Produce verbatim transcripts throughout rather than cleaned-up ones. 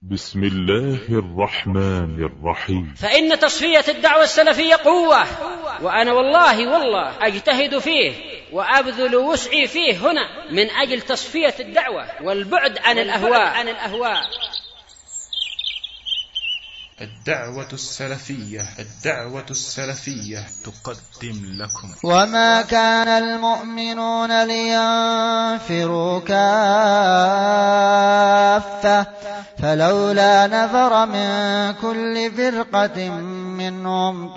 بسم الله الرحمن الرحيم. فإن تصفية الدعوة السلفية قوة، وأنا والله والله أجتهد فيه وأبذل وسعي فيه هنا من أجل تصفية الدعوة والبعد عن الأهواء عن الأهواء. الدعوة السلفية الدعوة السلفية تقدم لكم. وما كان المؤمنون لينفروا كافة فلولا نفر من كل فرقة منهم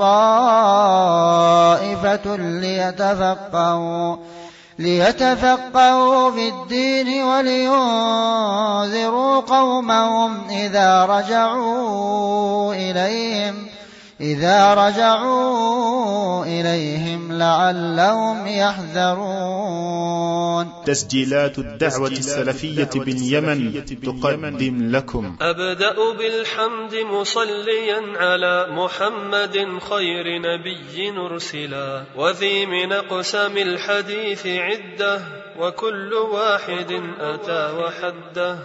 طائفة ليتفقهوا ليتفقهوا في الدين ولينذروا قومهم إذا رجعوا إليهم إذا رجعوا إليهم لعلهم يحذرون. تسجيلات الدعوة السلفية باليمن تقدم لكم. أبدأ بالحمد مصليا على محمد خير نبي أرسلا، وذي من أقسام الحديث عدة وكل واحد أتى وحده.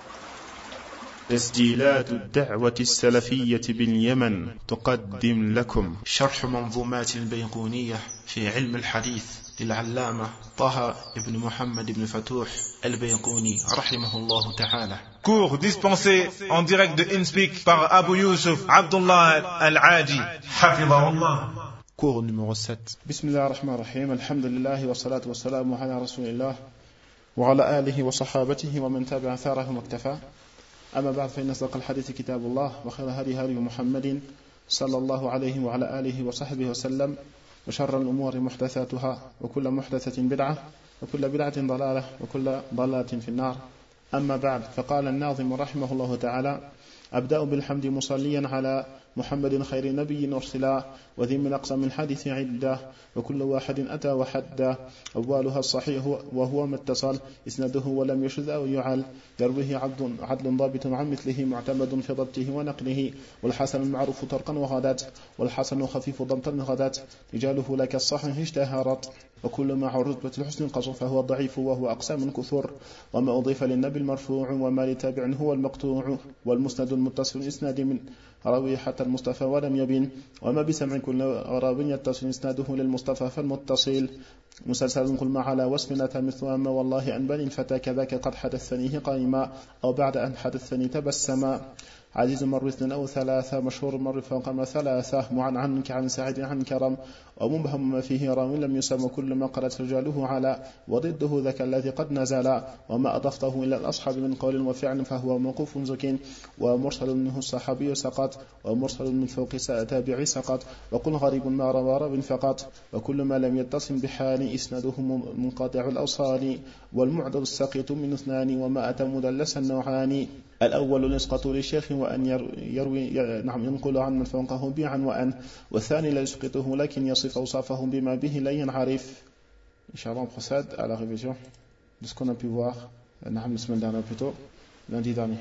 تسجيلات الدعوة السلفية باليمن تقدم لكم شرح منظومات البيقونية في علم الحديث للعلامة طه بن محمد بن فتوح البيقوني رحمه الله تعالى. Cours dispensé en direct de InSpeak par Abu Yusuf Abdullah Al-Aji Hafidahullah. Cours numéro sept. Bismillah ar-Rahman ar-Rahim. Alhamdulillah wa salatu wa salamu ala rasulillah wa ala alihi wa sahabatihi wa man tabi'a atharahum waktafa. أما بعد فإن أصدق الحديث كتاب الله وخير هدي هدي محمد صلى الله عليه وعلى آله وصحبه وسلم وشر الأمور محدثاتها وكل محدثة بدعة وكل بدعة ضلالة وكل ضلالة في النار. أما بعد فقال الناظم رحمه الله تعالى: أبدأ بالحمد مصليا على محمد خير نبي أرسلا، وذي من أقسام الحديث عدة وكل واحد أتى وحده. أولها الصحيح وهو ما اتصل إسناده ولم يشذ أو يعل، يرويه عدل, عدل ضابط عن مثله معتمد في ضبطه ونقله. والحسن المعروف طرقا وغدات، والحسن خفيف ضبطا غدات، رجاله لك الصحيح اشتهرت. وكل ما رتبة الحسن قصر فهو ضعيف وهو أقسام كثر. وما أضيف للنبي المرفوع وما لتابع هو المقطوع. والمسند المتصل إسناد من راوي حتى المصطفى ولم يبن. وما بسمع كل راوي يتصل إسناده للمصطفى فالمتصل. مسلسل كل ما على وصف أتى مثل أما والله أن بني الفتى كذاك قد حدثنيه قائما أو بعد أن حدثني تبسما. عزيز مر اثنين أو ثلاثة، مشهور مر فوق ما ثلاثة، معن عنك عن سعيد عن كرم، ومبهم ما فيه راو لم يسم كل ما قرأت رجاله على، وضده ذاك الذي قد نزل. وما أضفته إلى الأصحاب من قول وفعل فهو موقوف زكين، ومرسل منه الصحابي سقط، ومرسل من فوق تابعي سقط. وقل غريب ما روى راو فقط، وكل ما لم يتصل بحال إسناده منقطع الأوصال. والمعدل السقيط من اثنان، وما أتى مدلسا نوعان. الأول يسقط للشيخ وأن يروي نعم ينقل عن من فوقه بيعا وأن، والثاني لا يسقطه لكن يصف أوصافه بما به لا ينعرف. Inch'Allah, on procède à la révision de ce qu'on a pu voir la semaine dernière, plutôt lundi dernier,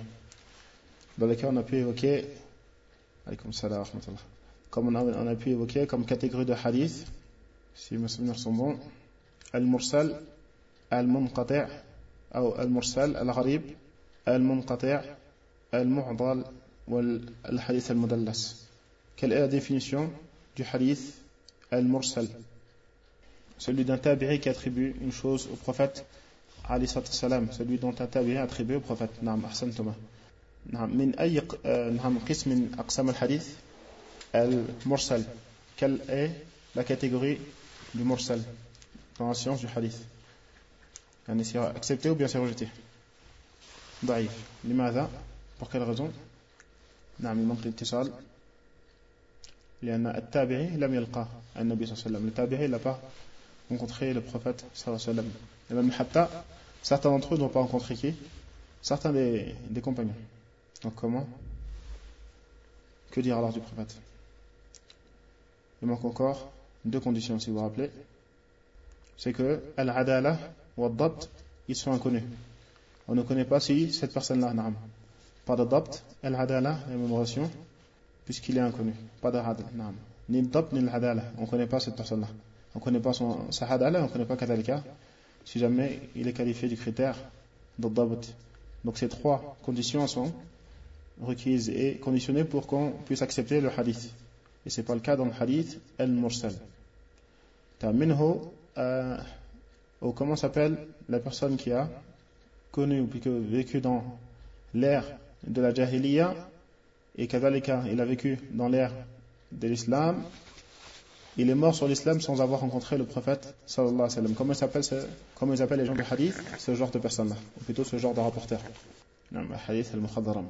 dans lequel on a pu évoquer comme on a, on a pu évoquer comme catégorie de hadith, si mes souvenirs sont bons, al-mursal, al-munqati' ou al-mursal, al-gharib, al-munqati', al-mu'dal ou al-hadith al-mudallas. Quelle est la définition du hadith al-mursal? Celui d'un tabi'i qui attribue une chose au prophète alayhi salam, celui dont un tabi'i attribue au prophète. Naam, ahsantuma. Naam, min ay naam qism min aqsam al-hadith al-mursal. Quelle est la catégorie du mursal dans la science du hadith? C'est accepté ou bien c'est rejeté? ضعيف. لماذا? Pour quelle raison? نعم، il manque الاتصال. لأن التابعي لم يلقى النبي صلى الله عليه وسلم. Le tabi'i n'a pas rencontré le prophète صلى الله عليه وسلم. Et même hatta, certains d'entre eux n'ont pas rencontré qui? Certains des, des compagnons. Donc comment? Que dire alors du prophète? Il manque encore deux conditions, si vous vous rappelez. C'est que al-adala ou al-dabt, ils sont inconnus. On ne connaît pas si cette personne-là, naam, pas de dabt, al-adala, la mémoration, puisqu'il est inconnu. Pas de adal, naam. Ni le dabt, ni l'adala. On ne connaît pas cette personne-là. On ne connaît pas son, sa hadala, on ne connaît pas kadalika, si jamais il est qualifié du critère de dabt. Donc ces trois conditions sont requise et conditionnée pour qu'on puisse accepter le hadith. Et ce n'est pas le cas dans le hadith al-mursal. Minho, euh, ou comment s'appelle la personne qui a connu ou plutôt vécu dans l'ère de la jahiliya et kadhalika, il a vécu dans l'ère de l'islam, il est mort sur l'islam sans avoir rencontré le prophète sallallahu alayhi wa sallam. Comment ils s'appellent, comment ils appellent les gens du hadith? Ce genre de personnes-là, ou plutôt ce genre de rapporteur. Hadith al-mukhadaram.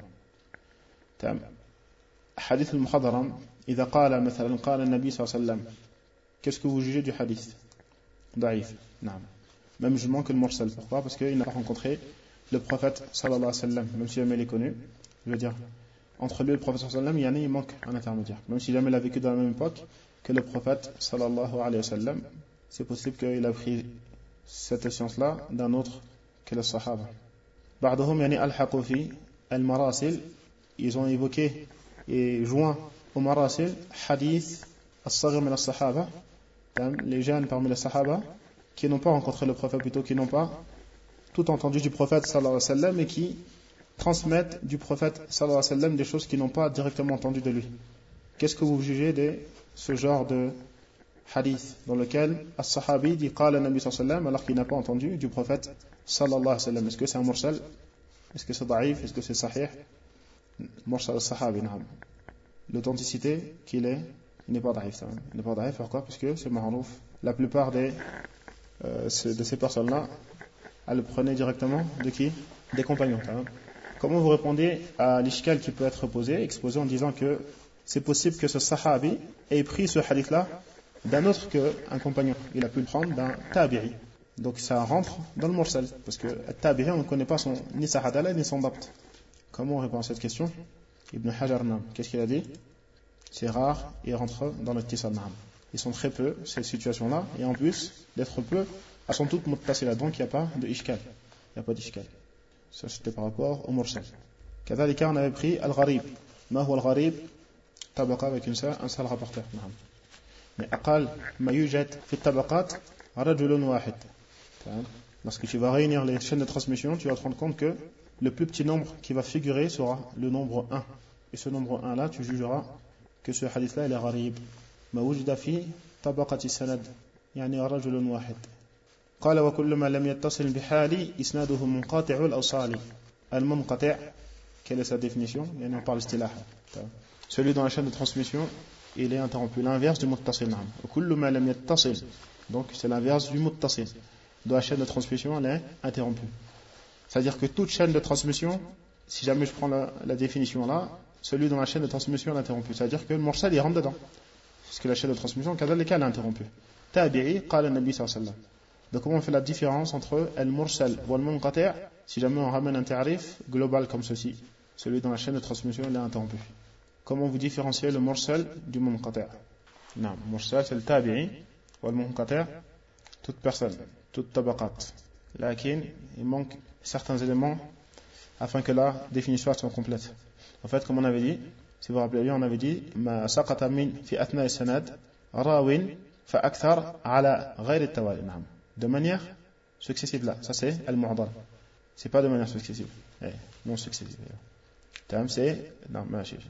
Hadith al-mukhadaram, إذا قال مثلا قال النبي صلى الله عليه وسلم, qu'est-ce que vous jugez du hadith? Daïf. Non. Même jugement que le mursal. Pourquoi? Parce qu'il n'a pas rencontré le prophète sallallahu alayhi wa sallam, même si jamais il est connu. Je veux dire, entre lui et le prophète sallallahu alayhi wa sallam, il y en a, il manque un intermédiaire. Même si jamais il a vécu dans la même époque que le prophète sallallahu alayhi wa sallam, c'est possible qu'il a pris cette science-là d'un autre que le sahaba. بعضهم يعني ألحقوا في المراسل, ils ont évoqué et joint au marasil hadith as-saghir min as-sahaba, les jeunes parmi les sahaba qui n'ont pas rencontré le prophète, plutôt qui n'ont pas tout entendu du prophète sallallahu alayhi wa sallam et qui transmettent du prophète sallallahu alayhi wa sallam des choses qu'ils n'ont pas directement entendues de lui. Qu'est-ce que vous jugez de ce genre de hadith dans lequel as-sahabi dit qala nabi sallallahu alayhi wa sallam alors qu'il n'a pas entendu du prophète sallallahu alayhi wa sallam? Est-ce que c'est un mursal? Est-ce que c'est daïf? Est-ce que c'est sahih? Mursal as-sahabi, naam. L'authenticité qu'il est, il n'est pas daïf. Il n'est pas daïf, pourquoi? Parce que c'est ma'rouf. La plupart des, euh, de ces personnes-là, elles le prenaient directement de qui? Des compagnons. Comment vous répondez à l'ishkal qui peut être posé, exposé en disant que c'est possible que ce sahabi ait pris ce hadith-là d'un autre qu'un compagnon? Il a pu le prendre d'un tabi'i. Donc ça rentre dans le mursal, parce que le tabi'i, on ne connaît pas son, ni sa hadala ni son dabt. Comment on répond à cette question? Ibn Hajar, qu'est-ce qu'il a dit? C'est rare, il rentre dans le tisal. Ils sont très peu, ces situations-là, et en plus d'être peu, elles sont toutes muttasila, donc il n'y a pas de ishkal. Il n'y a pas d'ishkal. Ça c'était par rapport au mursal. Kadhalika, on avait pris al-gharib. Ma huwa al-gharib? Tabaqa avec une seule, un seul rapporteur. Mais aqal ma yujad fi tabaqat rajulun wahid. Lorsque tu vas réunir les chaînes de transmission, tu vas te rendre compte que le plus petit nombre qui va figurer sera le nombre un. Et ce nombre un là, tu jugeras que ce hadith là il est gharib. Ma wujida fi tabaqati sanad, yani rajulun wahid. قال وكل ما لم يتصل بحالي إسناده منقطع الأوصال. المنقطع, quelle est sa définition? Yani on parle istilah. Celui dans la chaîne de transmission, il est interrompu. L'inverse du muttasil. وكل ما لم يتصل, donc c'est l'inverse du muttasil. Dans la chaîne de transmission, elle est interrompue. C'est-à-dire que toute chaîne de transmission, si jamais je prends la, la définition là, celui dans la chaîne de transmission est interrompu. C'est-à-dire que le mursal il rentre dedans. Parce que la chaîne de transmission, quand les cas, elle est interrompue. Tabi'i, qala nabi sallallahu alayhi wa sallam. Donc comment on fait la différence entre al-mursal ou al-munqati'? Si jamais on ramène un ta'rif global comme ceci, celui dans la chaîne de transmission il est interrompu. Comment vous différenciez le mursal du munqati'? Non, mursal c'est le tabi'i, ou al-munqati' toute personne, toute tabaqat. Lakin, il manque certains éléments afin que la définition soit complète. En fait, comme on avait dit, si vous vous rappelez bien, on avait dit ma saqata min fi athna as-sanad rawin fa akthar ala ghayr at-tawali. De manière successive là, ça c'est al-mu'dal. C'est pas de manière successive, eh, non successive. C'est non,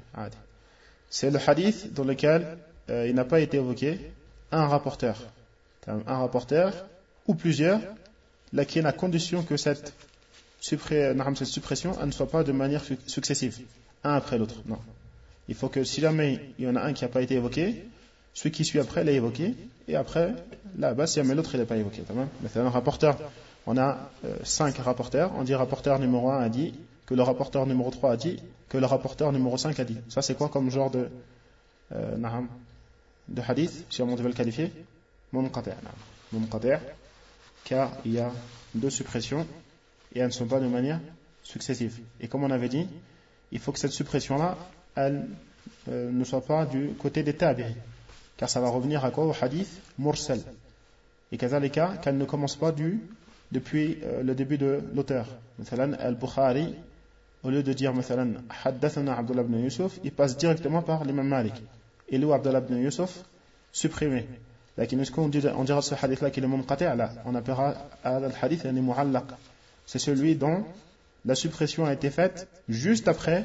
c'est le hadith dans lequel euh, il n'a pas été évoqué un rapporteur, un rapporteur ou plusieurs, laquelle à condition que cette, suppré, cette suppression elle ne soit pas de manière successive, un après l'autre. Non. Il faut que si jamais il y en a un qui n'a pas été évoqué, celui qui suit après l'a évoqué, et après, là-bas, si jamais l'autre il n'est pas évoqué. C'est un rapporteur. On a euh, cinq rapporteurs. On dit rapporteur numéro un a dit, que le rapporteur numéro trois a dit, que le rapporteur numéro cinq a dit. Ça c'est quoi comme genre de, euh, de hadith, si on devait le qualifier? Munqati'. Munqati'. Car il y a deux suppressions et elles ne sont pas de manière successive. Et comme on avait dit, il faut que cette suppression-là, elle euh, ne soit pas du côté des tabi'i, car ça va revenir à quoi? Au hadith mursal. Et kazalika, qu'elle ne commence pas du, depuis euh, le début de l'auteur. Mathalan, al-Bukhari, au lieu de dire mathalan, haddathana Abdullah ibn Yusuf, il passe directement par l'imam Malik. Et lui, Abdullah ibn Yusuf, supprimé. لكن est-ce qu'on dit, on dira ce hadith là qu'il est munqati' là, on appellera le hadith yani mu'allaq. C'est celui dont la suppression a été faite juste après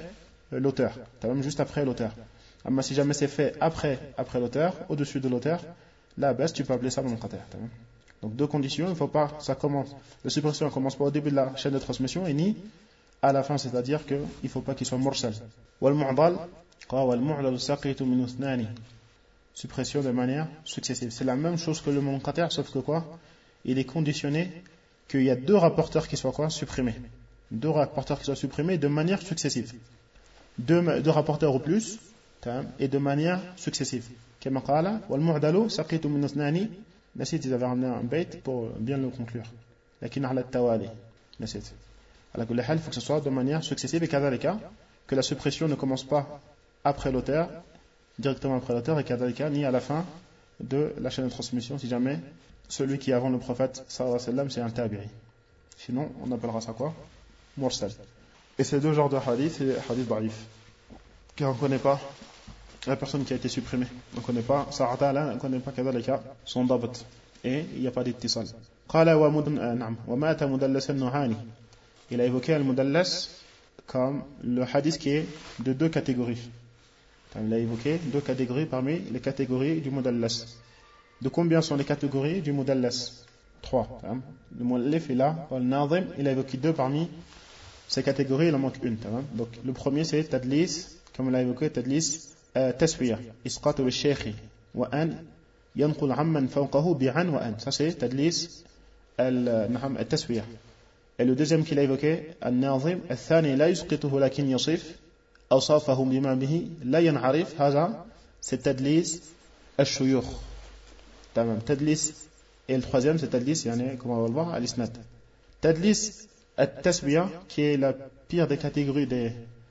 l'auteur, même juste après l'auteur. Mais si jamais c'est fait après, après l'auteur, au-dessus de l'auteur, la baisse, tu peux appeler ça munqati'. Donc deux conditions, il ne faut pas, ça commence, la suppression ne commence pas au début de la chaîne de transmission et ni à la fin, c'est-à-dire qu'il ne faut pas qu'il soit mursal. Wal-mu'dal, wal-mu'dal saqitu min uthnani. Suppression de manière successive. C'est la même chose que le munqati', sauf que quoi? Il est conditionné qu'il y a deux rapporteurs qui soient quoi? Supprimés. Deux rapporteurs qui soient supprimés de manière successive. Deux, deux rapporteurs ou plus, et de manière successive. Kama qala, wal-mu'dalu saqitu min uthnani. Nassit, ils avaient ramené un bait pour bien le conclure. Lakin ala tawali. Nassit. À la kulli hal, il faut que ce soit de manière successive et kadhalika, que la suppression ne commence pas après l'auteur, directement après l'auteur, et kadhalika, ni à la fin de la chaîne de transmission, si jamais celui qui est avant le prophète, sallallahu alayhi wa sallam, c'est un tabi'i. Sinon, on appellera ça quoi? Mursal. Et ces deux genres de hadith, c'est les hadiths da'if. Car on ne connaît pas la personne qui a été supprimée. On ne connaît pas, sa'atala, on ne connaît pas kadhalika, son dabat. Et il n'y a pas d'ittisal. Qala wa mudan, na'am, wa mata mudallas al-nuhani. Il a évoqué al-mudallas comme le hadith qui est de deux catégories. Il a évoqué deux catégories parmi les catégories du mudallas. De combien sont les catégories du mudallas? Trois. Le muallif est là, al-nazim, il a évoqué deux parmi ces catégories, il en manque une. Donc le premier c'est tadlis, comme il a évoqué, tadlis taswiya, isqatu al-shaykhi, wa an yanqul amman fawqahu bi'an wa an. Ça c'est tadlis al-taswiya. Et le deuxième qu'il a évoqué, al-nazim, al-thani la yusqituhu lakin yasif, awsafahu bima bihi la yan'arif, haza, c'est tadlis al-shuyukh. Tamam, tadlis. Et le troisième, c'est tadlis, yani, comme on va le voir, al-isnad. Tadlis al-tasbiya, qui est la pire des catégories des,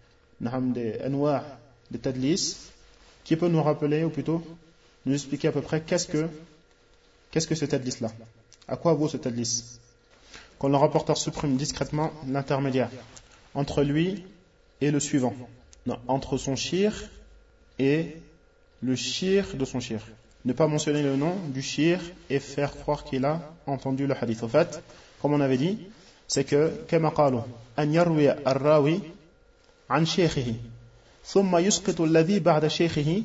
des anwa' de tadlis, qui peut nous rappeler, ou plutôt, nous expliquer à peu près qu'est-ce que, qu'est-ce que ce tadlis-là? À quoi vaut ce tadlis? Quand le rapporteur supprime discrètement l'intermédiaire entre lui et le suivant. Non, entre son shir et le shir de son shir. Ne pas mentionner le nom du shir et faire croire qu'il a entendu le hadith. Au fait, comme on avait dit, c'est que, كما قالوا, أن يروي الراوي عن شيخه ثم يسقط الذي بعد شيخه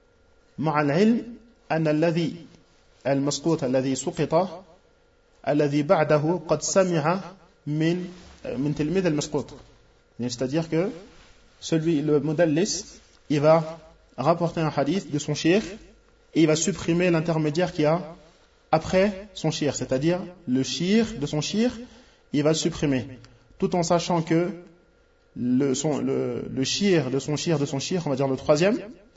مع العلم أن الذي المسقوط الذي سقط الذي بعده قد سمع من من تلميذ المسقوط. C'est-à-dire que celui, le mudallis, il va rapporter un hadith de son shir et il va supprimer l'intermédiaire qu'il y a après son shir, c'est-à-dire le shir de son shir, il va le supprimer, tout en sachant que le, son, le, le shir de son shir de son shir, on va dire le troisième,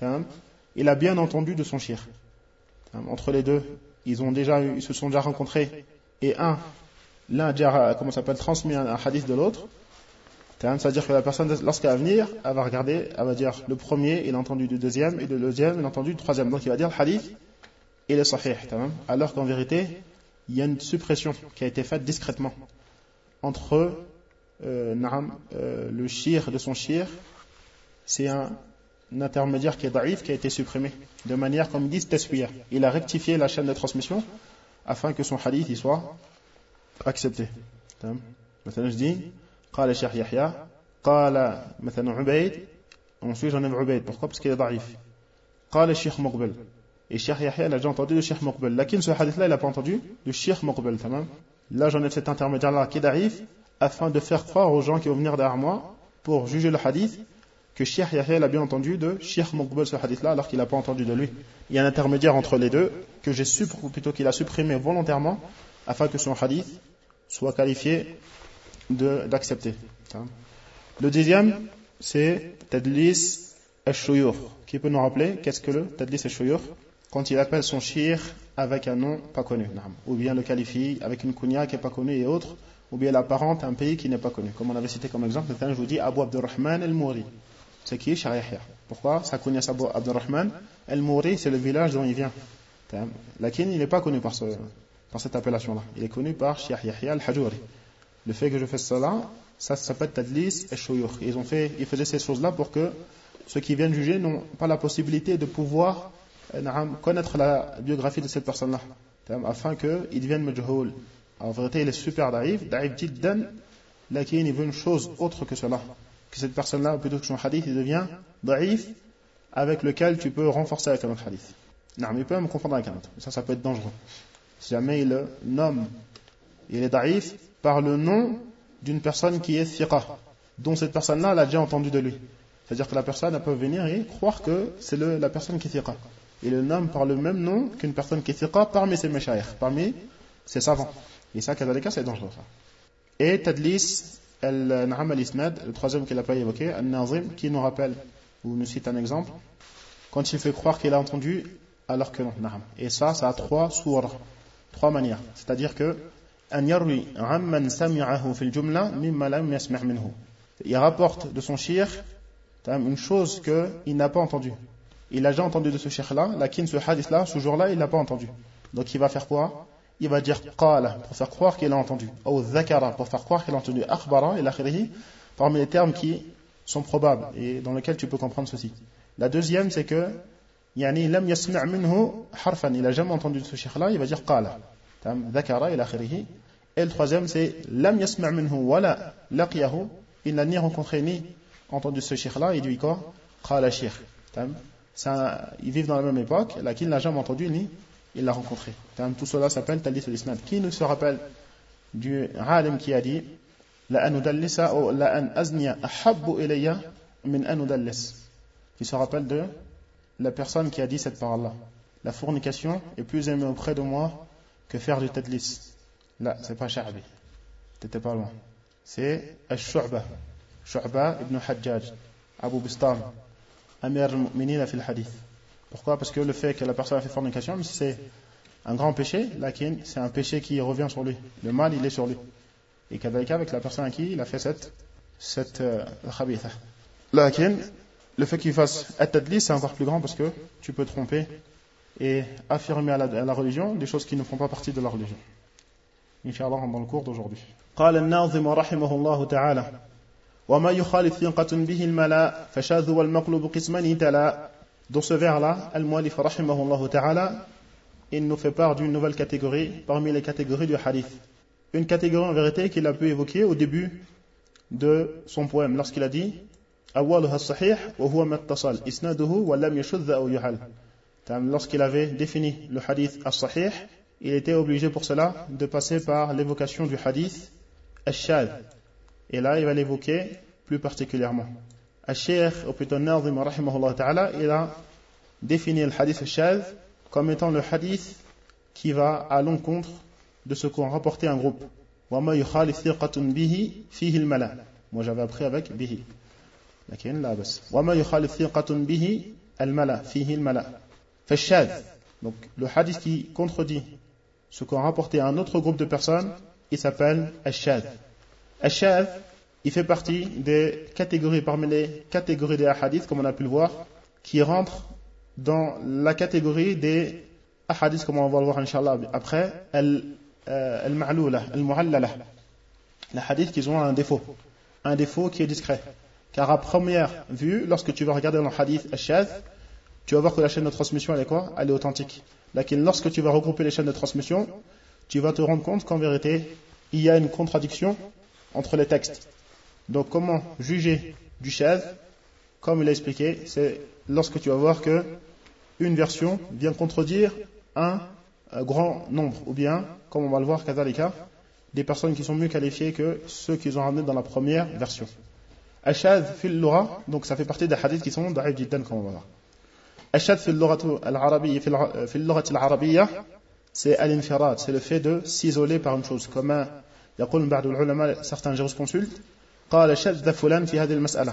il a bien entendu de son shir. Entre les deux, ils ont déjà, ils se sont déjà rencontrés et un, l'un a déjà, comment ça s'appelle, transmis un, un hadith de l'autre. C'est-à-dire que la personne, lorsqu'elle va venir, elle va regarder, elle va dire le premier, il a entendu du deuxième, et le deuxième, il a entendu du troisième. Donc il va dire le hadith, il est sahih. Alors qu'en vérité, il y a une suppression qui a été faite discrètement entre euh, euh, le shir de son shir, c'est un, un intermédiaire qui est da'if, qui a été supprimé, de manière, comme ils disent, taswiyah. Il a rectifié la chaîne de transmission afin que son hadith il soit accepté. Maintenant je dis, قال الشيخ يحيى قال مثلا عبيد ensuite j'en ai عبيد. Pourquoi? Parce qu'il est ضعيف. قال الشيخ مقبل. Et Cheikh Yahya, il a déjà entendu le Cheikh Muqbil. Lakin ce hadith-là, il n'a pas entendu le Cheikh Muqbil. Là, j'en ai cet intermédiaire-là qui est d'arif, afin de faire croire aux gens qui vont venir derrière moi, pour juger le hadith, que Cheikh Yahya, il a bien entendu de Cheikh Muqbil ce hadith-là, alors qu'il n'a pas entendu de lui. Il y a un intermédiaire entre les deux, que j'ai supprimé, ou plutôt qu'il a supprimé volontairement, afin que son hadith soit qualifié de, d'accepter. Le deuxième, c'est Tadlis al-Shuyur. Qui peut nous rappeler qu'est-ce que le Tadlis al-Shuyur? Quand il appelle son shir avec un nom pas connu, ou bien le qualifie avec une kunya qui n'est pas connue et autres, ou bien l'apparente à un pays qui n'est pas connu. Comme on avait cité comme exemple, je vous dis Abu Abdurrahman al-Mouri. C'est qui? Cheikh Yahya. Pourquoi? Sa kunya c'est Abu Abdurrahman al-Mouri, c'est le village dont il vient. Lakin il n'est pas connu par, ce, par cette appellation-là. Il est connu par Cheikh Yahya al-Hajuri. Le fait que je fasse cela, ça s'appelle Tadlis al-Shuyur. Ils ont fait, ils faisaient ces choses-là pour que ceux qui viennent juger n'ont pas la possibilité de pouvoir connaître la biographie de cette personne-là, afin qu'il devienne majhoul. En vérité, il est super daïf, daïf jiddan, lakin il veut une chose autre que cela, que cette personne-là, plutôt que son hadith, il devient da'if, avec lequel tu peux renforcer avec un autre hadith. Non, mais il peut même confondre avec un autre. Ça, ça peut être dangereux. Si jamais il nomme, il est da'if, par le nom d'une personne qui est thiqa, dont cette personne-là, elle a déjà entendu de lui. C'est-à-dire que la personne, elle peut venir et croire que c'est le, la personne qui est thiqa. Il le nomme par le même nom qu'une personne qui est thiqa parmi ses mashayikh, parmi ses savants. Et ça, kadhalika, c'est dangereux, ça. Et tadlis, al-na'am al-isnad, le troisième qu'il n'a pas évoqué, al-nazim, qui nous rappelle, ou nous cite un exemple, quand il fait croire qu'il a entendu, alors que non, na'am. Et ça, ça a trois sourds, trois manières. C'est-à-dire que, an yarwi amman sami'ahu fil jumla mimma lam yasma' minhu. Il rapporte de son shir une chose qu'il n'a pas entendue. Il a déjà entendu de ce shir-là, lakin ce hadith-là, ce jour-là, il n'a pas entendu. Donc il va faire quoi? Il va dire qala, pour faire croire qu'il a entendu. Ou dhakara, pour faire croire qu'il a entendu. Akhbara, et l'akhirihi, parmi les termes qui sont probables et dans lesquels tu peux comprendre ceci. La deuxième, c'est que yani lam yasma' minhu harfan, il n'a jamais entendu de ce shir-là, il va dire qala. Dhakara, et l'akhirihi. Et le troisième, c'est lam yasma' minhu wala laqiyahu, il n'a ni rencontré ni entendu ce shir-là, il dit quoi? Qala shir. Ils vivent dans la même époque, là qu'il n'a jamais entendu ni il l'a rencontré. Tout cela s'appelle Tadlis al-Isnad. Qui nous se rappelle du alim qui a dit la an udallisa ou la an azniya ahabbu ilayya min an udallis. Qui se rappelle de la personne qui a dit cette parole-là. La fornication est plus aimée auprès de moi que faire du tadlis. Là, c'est pas Sha'bi. T'étais pas loin. C'est Al-Shu'ba. Shu'ba ibn Hajjaj. Abu Bistam. Amir al-Mu'minin fi al-Hadith. Pourquoi? Parce que le fait que la personne a fait fornication, c'est un grand péché, lakin c'est un péché qui revient sur lui. Le mal, il est sur lui. Et kadhalika avec la personne à qui il a fait cette, cette euh, khabitha. Lakin, le fait qu'il fasse at-tadlis, c'est encore plus grand parce que tu peux tromper et affirmer à la, à la religion des choses qui ne font pas partie de la religion. Inch'Allah, dans le cours d'aujourd'hui. قال الناظم رحمه الله تعالى وما يخالف ثقة به الملا فشاذ والمقلوب قسمان تلا. Dans ce vers-là, Al-Mu'allif rahimahullah ta'ala, il nous fait part d'une nouvelle catégorie parmi les catégories du hadith. Une catégorie en vérité qu'il a pu évoquer au début de son poème, lorsqu'il a dit أولها الصحيح وهو ما اتصل إسناده ولم يشذ أو يحل. Lorsqu'il avait défini le hadith as-sahih, il était obligé pour cela de passer par l'évocation du hadith al-shadh. Et là, il va l'évoquer plus particulièrement. Al-Sheikh, ou plutôt Nazim rahimahullah ta'ala, il a défini le hadith al-shadh comme étant le hadith qui va à l'encontre de ce qu'ont rapporté un groupe. وَمَا يُخَالِفْ ثِقَةٌ بِهِ فِيهِ الْمَلَى. Moi j'avais appris avec bihi. Lakin la bas. وَمَا يُخَالِفْ ثِقَةٌ بِهِ الْمَلَى فِيهِ الْمَلَى. فالشاذ. Donc le hadith qui contredit ce qu'ont rapporté un autre groupe de personnes, il s'appelle al-shadh. Al-shadh, il fait partie des catégories, parmi les catégories des hadiths, comme on a pu le voir, qui rentrent dans la catégorie des hadiths, comme on va le voir inshallah après, al-ma'lula, al-mu'allala. Les hadiths qui ont un défaut, un défaut qui est discret. Car à première vue, lorsque tu vas regarder dans le hadith al-shadh, tu vas voir que la chaîne de transmission, elle est quoi? Elle est authentique. Lakin lorsque tu vas regrouper les chaînes de transmission, tu vas te rendre compte qu'en vérité, il y a une contradiction entre les textes. Donc comment juger du shadh? Comme il a expliqué, c'est lorsque tu vas voir que une version vient contredire un, un grand nombre, ou bien, comme on va le voir, kadhalika, des personnes qui sont mieux qualifiées que ceux qu'ils ont ramenés dans la première version. Al-shadh fil lugha, donc ça fait partie des hadiths qui sont da'if jiddan, comme on va voir. Al-shadh fil lugha al-arabiyya, fil lugha al-arabiyya, c'est al-infirad, c'est le fait de s'isoler par une chose. Comme يقول بعض العلماء, certains jurisconsultes, قال شذ فلان في هذه المسألة.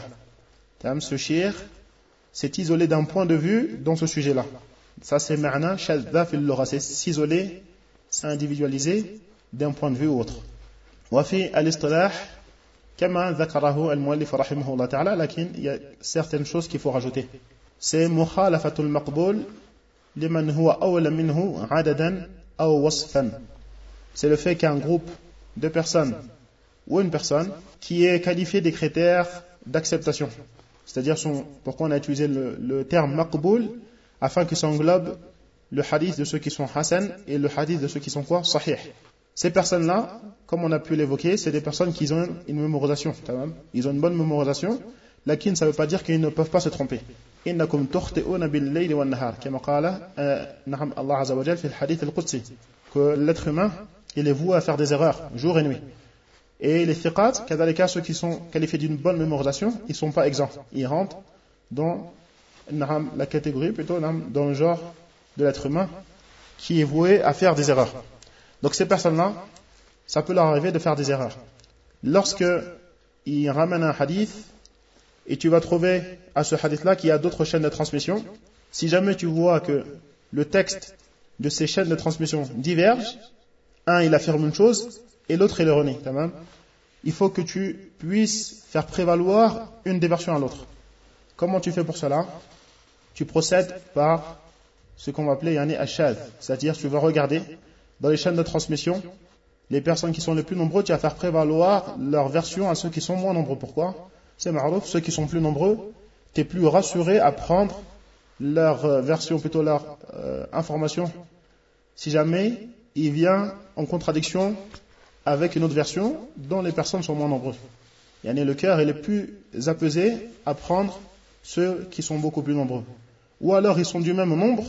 Ce shir s'est isolé d'un point de vue dans ce sujet-là. Ça c'est ma'na shadh fil lugha, c'est s'isoler, s'individualiser d'un point de vue ou autre. وفي الاصطلاح كما ذكره المؤلف رحمه الله تعالى, لكن il y a certaines choses qu'il faut rajouter. C'est مخالفة المقبول لمن هو أولى منه عددا أو وصفا. C'est le fait qu'un groupe de personnes ou une personne qui est qualifiée des critères d'acceptation. C'est-à-dire son, pourquoi on a utilisé le, le terme maqboul, afin qu'il s'englobe le hadith de ceux qui sont hasan et le hadith de ceux qui sont quoi? Sahih. Ces personnes-là, comme on a pu l'évoquer, c'est des personnes qui ont une mémorisation. Ils ont une bonne mémorisation. Lakin, ça ne veut pas dire qu'ils ne peuvent pas se tromper. إنكم تخطئون بالليل والنهار كما قال نعم الله عز وجل في الحديث القدسي que l'être humain il est voué à faire des erreurs jour et nuit. Et les thiqat, kadhalika, ceux qui sont qualifiés d'une bonne mémorisation, ils ne sont pas exempts. Ils rentrent dans la catégorie, plutôt dans le genre de l'être humain qui est voué à faire des erreurs. Donc ces personnes-là, ça peut leur arriver de faire des erreurs. Lorsque ils ramènent un hadith, et tu vas trouver à ce hadith-là qu'il y a d'autres chaînes de transmission, si jamais tu vois que le texte de ces chaînes de transmission divergent, un il affirme une chose et l'autre il le renie. Il faut que tu puisses faire prévaloir une des versions à l'autre. Comment tu fais pour cela? Tu procèdes par ce qu'on va appeler yani ashad, c'est-à-dire tu vas regarder dans les chaînes de transmission les personnes qui sont les plus nombreux, tu vas faire prévaloir leur version à ceux qui sont moins nombreux. Pourquoi? C'est ma'rouf, ceux qui sont plus nombreux, tu es plus rassuré à prendre leur euh, version, plutôt leur euh, information, si jamais il vient en contradiction avec une autre version dont les personnes sont moins nombreuses. Yani le cœur il est plus apaisé à prendre ceux qui sont beaucoup plus nombreux. Ou alors ils sont du même nombre,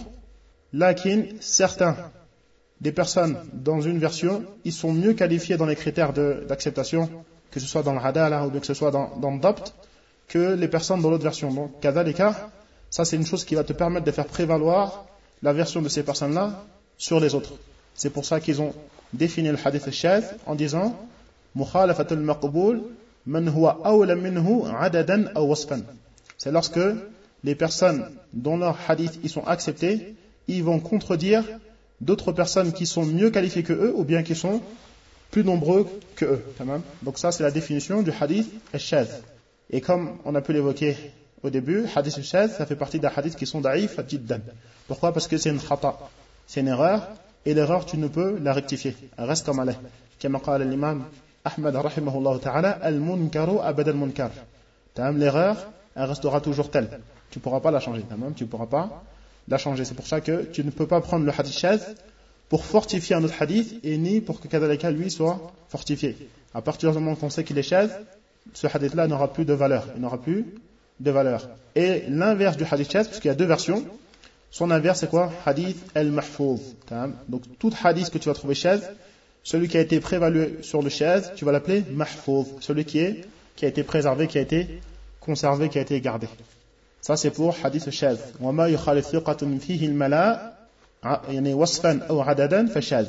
lakin certains des personnes dans une version, ils sont mieux qualifiés dans les critères de, d'acceptation, que ce soit dans le hadala ou bien que ce soit dans, dans le dabt, que les personnes dans l'autre version. Donc, kadhalika, ça c'est une chose qui va te permettre de faire prévaloir la version de ces personnes-là sur les autres. C'est pour ça qu'ils ont défini le hadith al-shadh en disant mukhalafatul maqboul man huwa awla minhu adadan aw wasfan. C'est lorsque les personnes dont leurs hadiths ils sont acceptés, ils vont contredire d'autres personnes qui sont mieux qualifiées que eux ou bien qui sont plus nombreux que eux. Donc ça c'est la définition du hadith al-shadh. Et comme on a pu l'évoquer au début, hadith al-shadh ça fait partie des hadiths qui sont da'if jiddan. Pourquoi? Parce que c'est une khata, c'est une erreur, et l'erreur tu ne peux la rectifier, elle reste comme elle est. Comme قال l'imam Ahmad rahimahullah ta'ala, al-munkaru abad al-munkar. L'erreur elle restera toujours telle, tu ne pourras pas la changer, tu ne pourras pas la changer. C'est pour ça que tu ne peux pas prendre le hadith shadh pour fortifier un autre hadith et ni pour que kadhalika lui soit fortifié. À partir du moment où on sait qu'il est shadh, ce hadith là n'aura plus de valeur, il n'aura plus de valeur. Et l'inverse du hadith shadh, parce qu'il y a deux versions, son inverse c'est quoi? Hadith al-mahfouz. Donc tout hadith que tu vas trouver shadh, celui qui a été prévalué sur le shadh, tu vas l'appeler mahfouz, celui qui est qui a été préservé, qui a été conservé, qui a été gardé. Ça c'est pour hadith shadh. Wa ma yukhalif thiqatun fihi al-mala' يعني وصفا أو عددا فشاذ.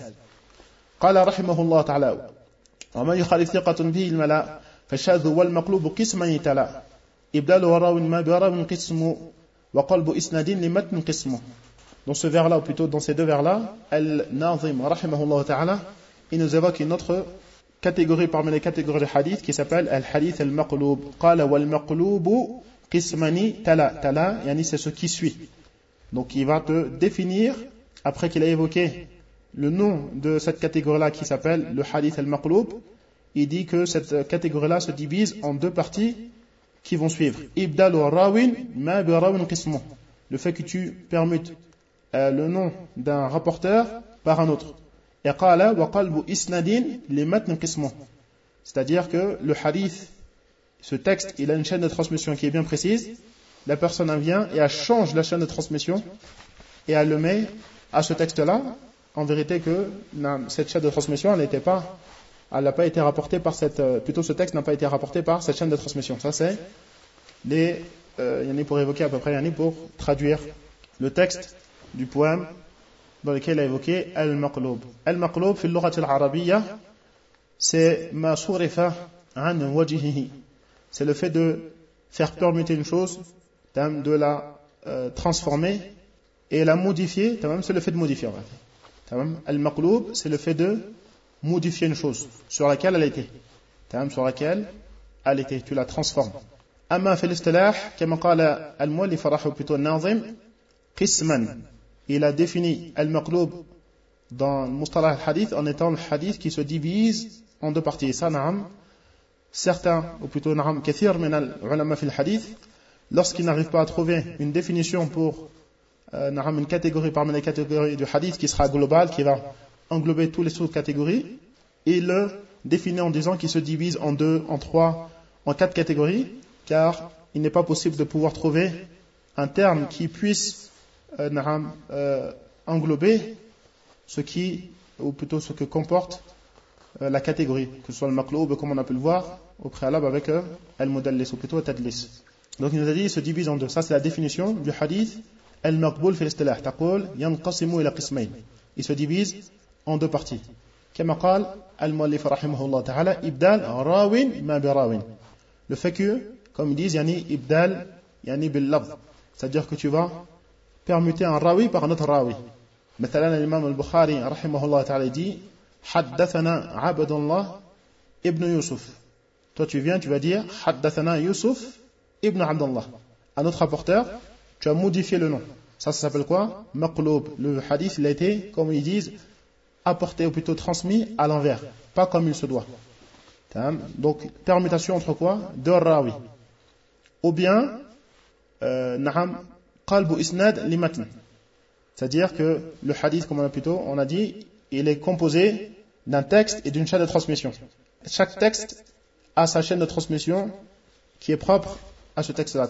قال رحمه الله تعالى وما يخالف ثقة به الملا فشاذ والمقلوب قسما تلا إبدال وراو ما براو قسم وقلب إسناد لمتن قسمه. Dans ce vers-là, ou plutôt dans ces deux vers-là, Al-Nazim rahimahullah ta'ala, il nous évoque une autre catégorie parmi les catégories de hadith qui s'appelle Al-Hadith Al-Maqlub. قال والمقلوب قسمani tala. Tala, yani c'est ce qui suit. Donc il va te définir, après qu'il a évoqué le nom de cette catégorie-là qui s'appelle le hadith al-maqlub, il dit que cette catégorie-là se divise en deux parties qui vont suivre. Ibdal wa rawin ma bi rawin qismu. Le fait que tu permutes euh, le nom d'un rapporteur par un autre. Et qala wa qalbu isnadin li matn qismu. C'est-à-dire que le hadith, ce texte, il a une chaîne de transmission qui est bien précise. La personne en vient et elle change la chaîne de transmission et elle le met à ce texte-là. En vérité que cette chaîne de transmission, elle n'était pas, elle n'a pas été rapportée par cette, plutôt ce texte n'a pas été rapporté par cette chaîne de transmission. Ça c'est les, euh, yani pour évoquer à peu près, yani pour traduire le texte du poème dans lequel il a évoqué al-maqlub. Al-maqlub fi al-lughat al-arabiyya, c'est ma surifa an wajhihi. C'est le fait de faire permuter une chose, de la euh, transformer et la modifier, c'est le fait de modifier. Al-maqlub, c'est le fait de modifier une chose sur laquelle elle était. Sur laquelle elle était, tu la transformes. Amma fi l'istilah, comme qala al-muallif rahimahu plutôt an-nazim, qisman. Il a défini al-maqlub dans le mustalah al-hadith en étant le hadith qui se divise en deux parties. Et ça, na'am, certains, ou plutôt na'am, kathir min al-ulama fi al-hadith, lorsqu'ils n'arrivent pas à trouver une définition pour euh, une catégorie parmi les catégories du hadith qui sera globale, qui va englober toutes les sous-catégories, Et il le définit en disant qu'il se divise en deux, en trois, en quatre catégories, car il n'est pas possible de pouvoir trouver un terme qui puisse euh, euh, englober ce qui, ou plutôt ce que comporte euh, la catégorie, que ce soit le maqloub, comme on a pu le voir au préalable avec euh, al-mudallis, ou plutôt al-tadlis. Donc il nous a dit, il se divise en deux. Ça c'est la définition du hadith al-maqboul fi al-istilah. Taqul yanqasimu ila qismayn. Il se divise en deux parties. Kama qal al-muallif rahimahullah ta'ala, ibdal rawin ma bi rawin. Le fait que, comme ils disent, yani ibdal, yani bil lafz. C'est-à-dire que tu vas permuter un rawi par un autre rawi. مثلا l'imam al-Bukhari rahimahullah ta'ala dit, haddathana Abdullah ibn Yusuf. Toi tu viens, tu vas dire, haddathana Yusuf ibn Abdullah. Un autre rapporteur, tu as modifié le nom. Ça, ça s'appelle quoi? Maqloub. Le hadith, il a été, comme ils disent, apporté ou plutôt transmis à l'envers, pas comme il se doit. Donc, permutation entre quoi? Deux rawi. Ou bien, na'am, qalbu isnad li matn. C'est-à-dire que le hadith, comme on a plutôt, on a dit, il est composé d'un texte et d'une chaîne de transmission. Chaque texte a sa chaîne de transmission qui est propre à ce texte-là.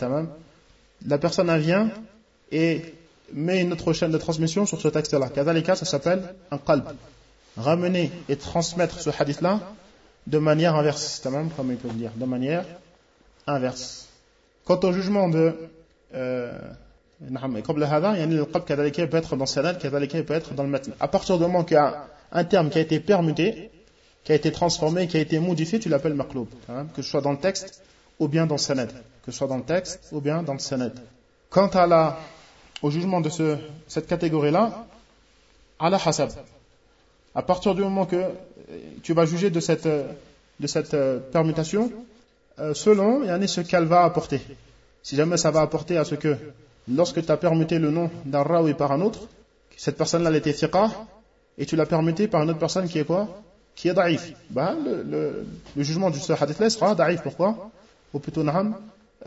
La personne elle vient et met une autre chaîne de transmission sur ce texte-là. Kadhalika, ça s'appelle un qalb. Ramener et transmettre ce hadith-là de manière inverse, comme ils peuvent dire, de manière inverse. Quant au jugement de euh, قبل هذا يعني القلب كذلك peut être dans le sanad, كذلك peut être dans le matn. À partir du moment qu'il y a un terme qui a été permuté, qui a été transformé, qui a été modifié, tu l'appelles maqloub, que ce soit dans le texte ou bien dans le sanad, que ce soit dans le texte ou bien dans le sanad. Quant à la, au jugement de ce, cette catégorie-là, ala hasab. À partir du moment que tu vas juger de cette, de cette permutation, euh, selon yani, ce qu'elle va apporter. Si jamais ça va apporter à ce que, lorsque tu as permuté le nom d'un rawi par un autre, cette personne-là elle était thiqa, et tu l'as permuté par une autre personne qui est quoi? Qui est daïf. Ben, le, le, le jugement de ce hadith-là sera daïf. Pourquoi? Ou plutôt naham,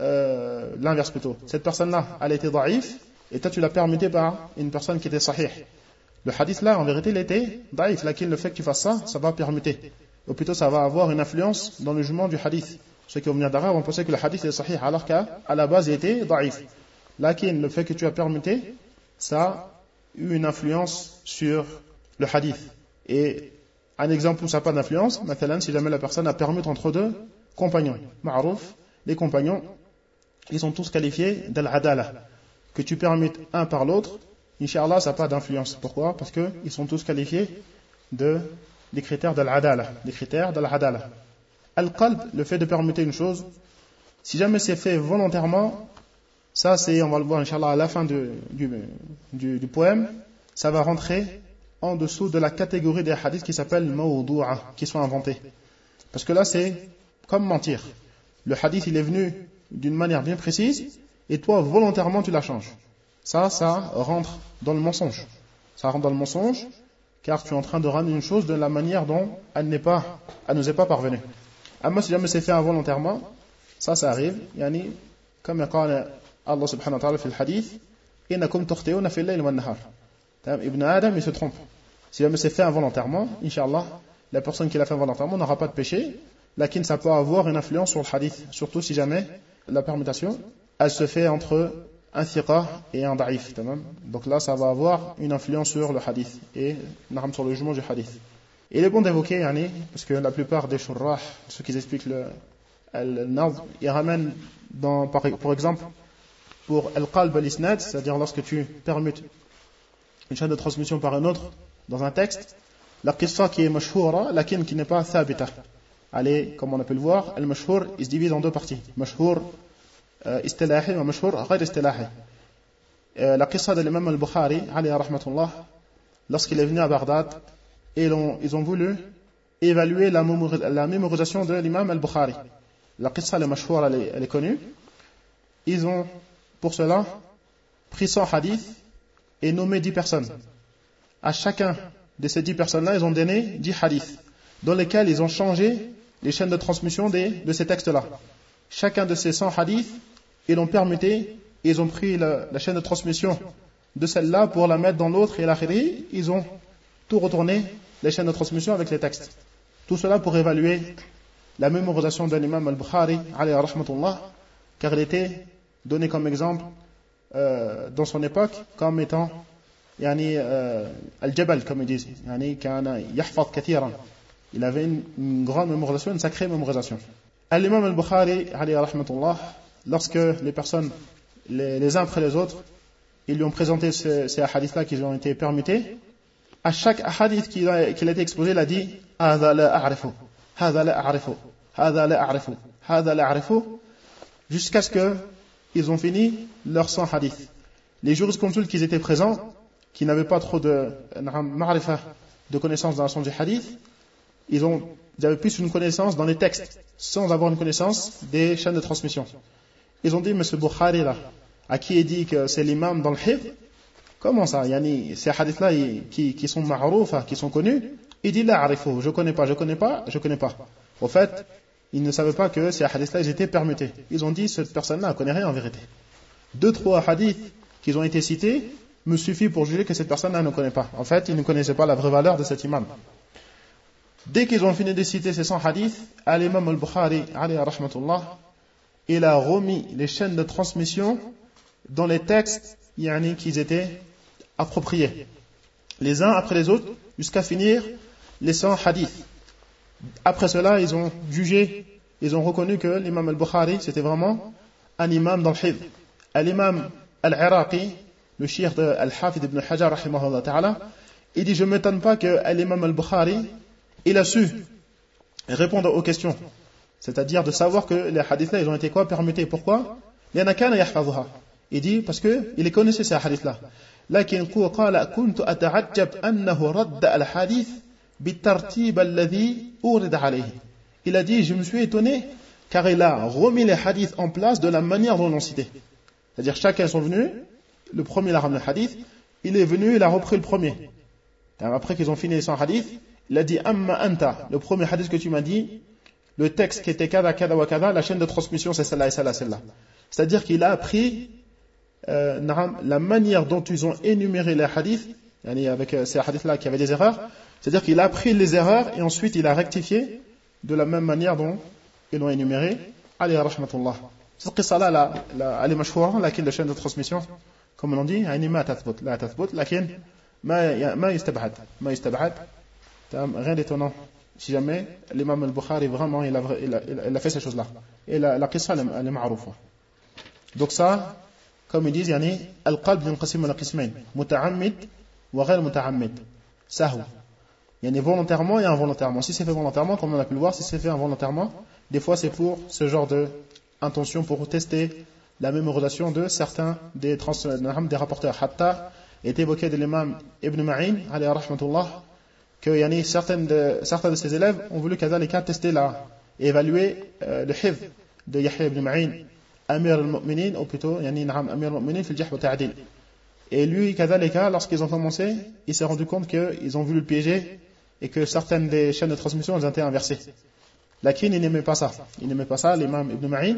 euh, l'inverse plutôt. Cette personne-là, elle était daïf, et toi tu l'as permuté par une personne qui était sahih. Le hadith-là, en vérité, il était daïf. Laquelle le fait que tu fasses ça, ça va permuter. Ou plutôt, ça va avoir une influence dans le jugement du hadith. Ceux qui vont venir d'Arabe vont penser que le hadith est sahih, alors qu'à la base, il était daïf. Laquelle le fait que tu as permuté, ça a eu une influence sur le hadith. Et un exemple où ça n'a pas d'influence, مثلا, si jamais la personne a permuté entre deux compagnons, ma'rouf, les compagnons, ils sont tous qualifiés d'al-adala. Que tu permettes un par l'autre, Inch'Allah, ça n'a pas d'influence. Pourquoi? Parce qu'ils sont tous qualifiés de, des critères de l'adala. Des critères de l'adala. Al-qalb, le fait de permuter une chose, si jamais c'est fait volontairement, ça c'est, on va le voir Inch'Allah à la fin du, du, du, du poème, ça va rentrer en dessous de la catégorie des hadiths qui s'appellent mawdu'a, qui sont inventés. Parce que là c'est comme mentir. Le hadith il est venu d'une manière bien précise, et toi volontairement tu la changes. Ça, ça rentre dans le mensonge. Ça rentre dans le mensonge, car tu es en train de ramener une chose de la manière dont elle n'est pas, elle nous est pas parvenue. Amma si jamais c'est fait involontairement, ça, ça arrive. Yani, comme قال Allah subhanahu wa ta'ala في الحديث, إنكم تخطئون في الليل والنهار. Ibn Adam, il se trompe. Si jamais c'est fait involontairement, Inch'Allah, la personne qui l'a fait involontairement n'aura pas de péché, laquelle ça peut avoir une influence sur le hadith. Surtout si jamais la permutation, elle se fait entre un thiqa et un da'if. Donc là, ça va avoir une influence sur le hadith et sur le jugement du hadith. Et il est bon d'évoquer, yani, parce que la plupart des shurrah, ceux qui expliquent le al-nazm, ils ramènent, dans, par, par exemple, pour al-qalb al-isnad, c'est-à-dire lorsque tu permutes une chaîne de transmission par un autre dans un texte, la qissa qui est mashhoura, laquelle qui n'est pas thabita. Allez, comme on peut le voir, al-mashhour, il se divise en deux parties. Mashhour istilahi wa mashhour ghayr istilahi. La qissa de l'imam al-Bukhari, alayhi rahmatullah, lorsqu'il est venu à Bagdad, et ils ont, ils ont voulu évaluer la, la mémorisation de l'imam al-Bukhari. La qissa, le mashhour, elle est, elle est connue. Ils ont, pour cela, pris cent hadiths et nommé dix personnes. À chacun de ces dix personnes-là, ils ont donné dix hadiths, dans lesquels ils ont changé les chaînes de transmission des, de ces textes-là. Chacun de ces cent hadiths, ils l'ont permuté, ils ont pris la, la chaîne de transmission de celle-là pour la mettre dans l'autre, et l'akhiri, ils ont tout retourné, les chaînes de transmission avec les textes. Tout cela pour évaluer la mémorisation de l'imam al-Bukhari, alayhi rahmatullah, car il était donné comme exemple euh, dans son époque comme étant yani, euh, al-Jabal, comme ils disent. Yani, kana yahfaz kathiran. Il avait une, une grande mémorisation, une sacrée mémorisation. L'imam al-Bukhari, alayhi rahmatullah, lorsque les personnes, les, les uns après les autres, ils lui ont présenté ce, ces hadiths-là qui ont été permutés, à chaque hadith qu'il a, qu'il a été exposé, il a dit « Hada la a'rifu, hada la a'rifu, hada la a'rifu, hada la a'rifu » jusqu'à ce qu'ils ont fini leurs cent hadiths. Les jurisconsultes qui étaient présents, qui n'avaient pas trop de ma'rifa, de connaissances dans la science du hadith, ils, ont, ils avaient plus une connaissance dans les textes, sans avoir une connaissance des chaînes de transmission. Ils ont dit, mais ce Bukhari là, à qui est dit que c'est l'imam dans le hifz, comment ça, yani, ces hadiths là qui, qui sont ma'roufa, qui sont connus, il dit la arifu, je connais pas, je connais pas, je connais pas. Au fait, ils ne savaient pas que ces hadiths là ils étaient permutés. Ils ont dit, cette personne là ne connaît rien en vérité. Deux, trois hadiths qui ont été cités me suffit pour juger que cette personne là ne connaît pas. En fait, ils ne connaissaient pas la vraie valeur de cet imam. Dès qu'ils ont fini de citer ces cent hadiths, à l'imam al-Bukhari, alayhi rahmatullah, il a remis les chaînes de transmission dans les textes yani, qui étaient appropriés, les uns après les autres, jusqu'à finir les cent hadiths. Après cela, ils ont jugé, ils ont reconnu que l'imam al-Bukhari, c'était vraiment un imam dans le hifz. L'imam al-Iraqi, le cheikh de Al-Hafid ibn Hajar, rahimahullah ta'ala, il dit, je ne m'étonne pas que l'imam al-Bukhari, il a su répondre aux questions. C'est-à-dire de savoir que les hadiths-là, ils ont été quoi? Permutés. Pourquoi? Il dit, parce que il les connaissait ces hadiths-là. لكن قال كنت أتعجب أنه رد الحديث بالترتيب الذي أورد عليه. Il a dit, je me suis étonné, car il a remis les hadiths en place de la manière dont on citait. C'est-à-dire, chacun sont venus, le premier il a ramené le hadith, il est venu, il a repris le premier. Et après qu'ils ont fini les cent hadiths, il a dit, Amma anta, le premier hadith que tu m'as dit, le texte qui était kada, kada wa kada, la chaîne de transmission c'est celle-là et celle-là, celle-là. C'est-à-dire qu'il a appris euh, la manière dont ils ont énuméré les hadiths, avec ces hadiths-là qui avaient des erreurs, c'est-à-dire qu'il a appris les erreurs et ensuite il a rectifié de la même manière dont ils l'ont énuméré. Alayhi rahmatullah. Cette qissa-là, elle est mashhoura, lakin la chaîne de transmission, comme on dit, ma tathbut, la tathbut, lakin ma yistab'ad, ma yistab'ad, rien d'étonnant. Si jamais l'imam al-Bukhari vraiment il a, il a, il a fait ces choses-là. Et la, la qissa elle est ma'roufa. Donc ça, comme ils disent, yani, al-qalb yanqasim ala qismayn, muta'ammid wa ghayr muta'ammid. Sahou. Yani volontairement et involontairement. Si c'est fait volontairement, comme on a pu le voir, si c'est fait involontairement, des fois c'est pour ce genre de intention, pour tester la mémorisation de certains des, trans, des rapporteurs. Hatta est évoqué de l'imam Ibn Ma'in, alayhi rahmatullah, que yani, certains, de, certains de ses élèves ont voulu kadhalika tester la, évaluer euh, le hifz de Yahya ibn Ma'in, Amir al-Mu'minin, ou plutôt yani, na'am, Amir al-Mu'minin fil Jarh wa Ta'dil. Et lui, kadhalika, lorsqu'ils ont commencé, il s'est rendu compte qu'ils ont voulu le piéger et que certaines des chaînes de transmission elles ont été inversées. Lakin, il n'aimait pas ça. Il n'aimait pas ça, l'imam Ibn Ma'in.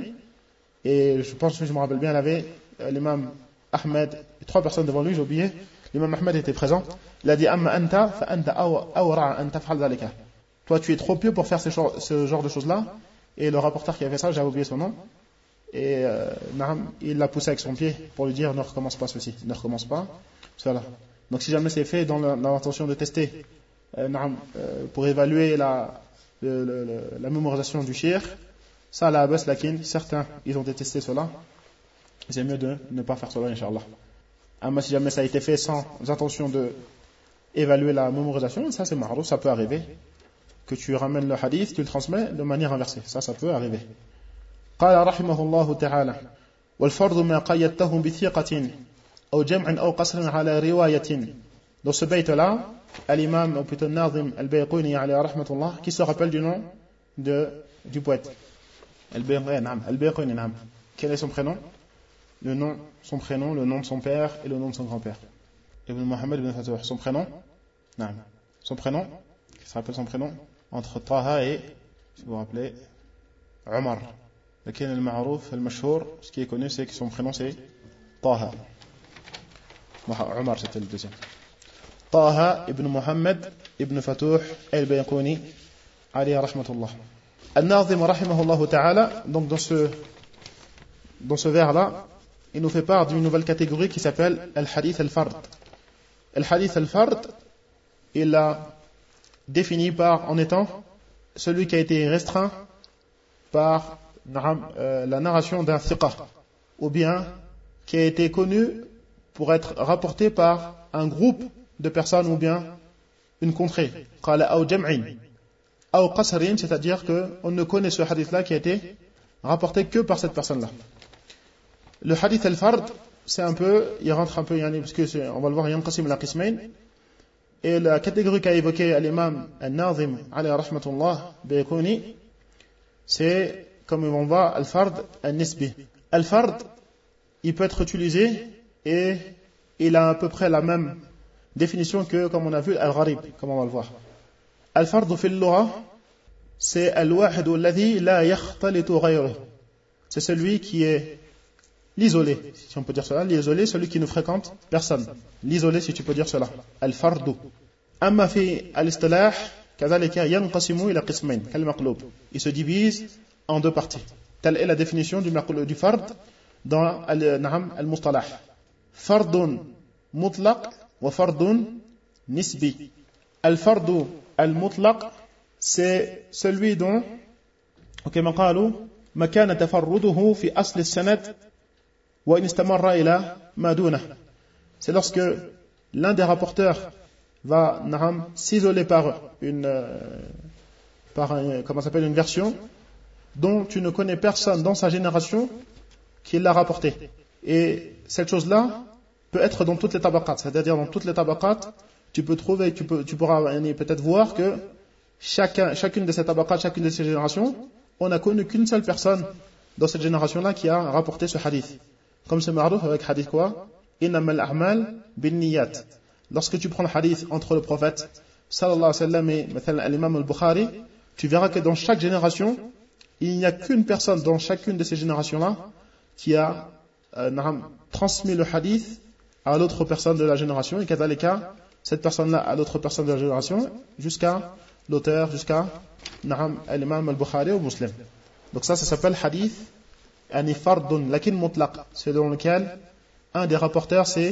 Et je pense que je me rappelle bien, il avait euh, l'imam Ahmed, et trois personnes devant lui, j'ai oublié. L'imam Ahmed était présent. Il a dit, Amma anta, fa anta awra an taf'al dhalika. Toi, tu es trop pieux pour faire ce genre, ce genre de choses-là. Et le rapporteur qui a fait ça, j'ai oublié son nom. Et euh, il l'a poussé avec son pied pour lui dire, ne recommence pas ceci, ne recommence pas. Voilà. Donc si jamais c'est fait dans l'intention de tester, euh, euh, pour évaluer la, le, le, le, la mémorisation du shir, ça, la abbas, lakin, certains, ils ont détesté cela. C'est mieux de ne pas faire cela, Inch'Allah. Mais si jamais ça a été fait sans intention de évaluer la mémorisation, ça c'est ma'rouf, ça peut arriver. Que tu ramènes le hadith, tu le transmets de manière inversée. Ça, ça peut arriver. قال رحمه الله تعالى والفرض ما قيدته بثقة أو جمع أو قصر على رواية. Dans ce bayt-là, l'imam, ou plutôt Nazim al-Bayquni alayhi rahmatullah, qui se rappelle du nom de, du poète. Al-Bayquni, naam. Quel est son prénom? Le nom, son prénom, le nom de son père et le nom de son grand-père. Ibn Muhammad ibn Fatouh. Son prénom? Naam. Son prénom? Qui se rappelle son prénom? Entre Taha et, si vous vous rappelez, Omar. Lequel est le ma'rouf, le mashhour, ce qui est connu, c'est que son prénom c'est Taha. Omar, c'était le deuxième. Taha ibn Muhammad ibn Fatouh al-Bayquni alayhi rahmatullah. Al-Nazim rahimahullah ta'ala, donc dans ce, dans ce vers-là, il nous fait part d'une nouvelle catégorie qui s'appelle Al-Hadith Al-Fard. Al-Hadith Al-Fard, il l'a défini par, en étant celui qui a été restreint par euh, la narration d'un thiqa, ou bien qui a été connu pour être rapporté par un groupe de personnes ou bien une contrée. Qala aw jam'in aw qasrin, c'est-à-dire qu'on ne connaît ce hadith-là qui a été rapporté que par cette personne-là. Le hadith al-fard, c'est un peu, il rentre un peu, parce que on va le voir, yanqasim la qismain. Et la catégorie qu'a évoqué l'imam al-Nazim alayhi rahmatullah Bayquni, c'est, comme on voit, al-fard al-nisbi. Al-fard, il peut être utilisé et il a à peu près la même définition que, comme on a vu, al-gharib, comme on va le voir. Al-fard fi al-lugha, c'est al-wahid alladhi la yakhtalitu ghayruhu. C'est celui qui est l'isolé, si on peut dire cela, l'isolé, celui qui ne fréquente personne. L'isolé, si tu peux dire cela. Al-fardu. Amma fi al-istilah, kadhalika yanqasimu ila qismain, kal-maqlub. Il se divise en deux parties. Telle est la définition du, du fard dans al-mustalah. Fardun mutlaq wa fardun nisbi. Al-fardu al-mutlaq, c'est celui dont, ok, maqalu, makana tafarruduhu fi asl as-sanad. C'est lorsque l'un des rapporteurs va s'isoler par une, par un, comment ça s'appelle, une version dont tu ne connais personne dans sa génération qui l'a rapporté. Et cette chose-là peut être dans toutes les tabaqat, c'est-à-dire dans toutes les tabaqat, tu peux trouver, tu, peux, tu pourras peut-être voir que chacun, chacune de ces tabaqat, chacune de ces générations, on n'a connu qu'une seule personne dans cette génération-là qui a rapporté ce hadith. Comme c'est ma'rouf avec hadith quoi? Innamal a'mal bin niyat. Lorsque tu prends le hadith entre le prophète sallallahu alayhi wa sallam et l'imam al-Bukhari, tu verras que dans chaque génération, il n'y a qu'une personne dans chacune de ces générations-là qui a euh, transmis le hadith à l'autre personne de la génération, et kadhalika, cette personne-là à l'autre personne de la génération, jusqu'à l'auteur, jusqu'à l'imam al-Bukhari ou Muslim. Donc ça, ça s'appelle hadith ani fardun lakin mutlaq, c'est dans lequel un des rapporteurs c'est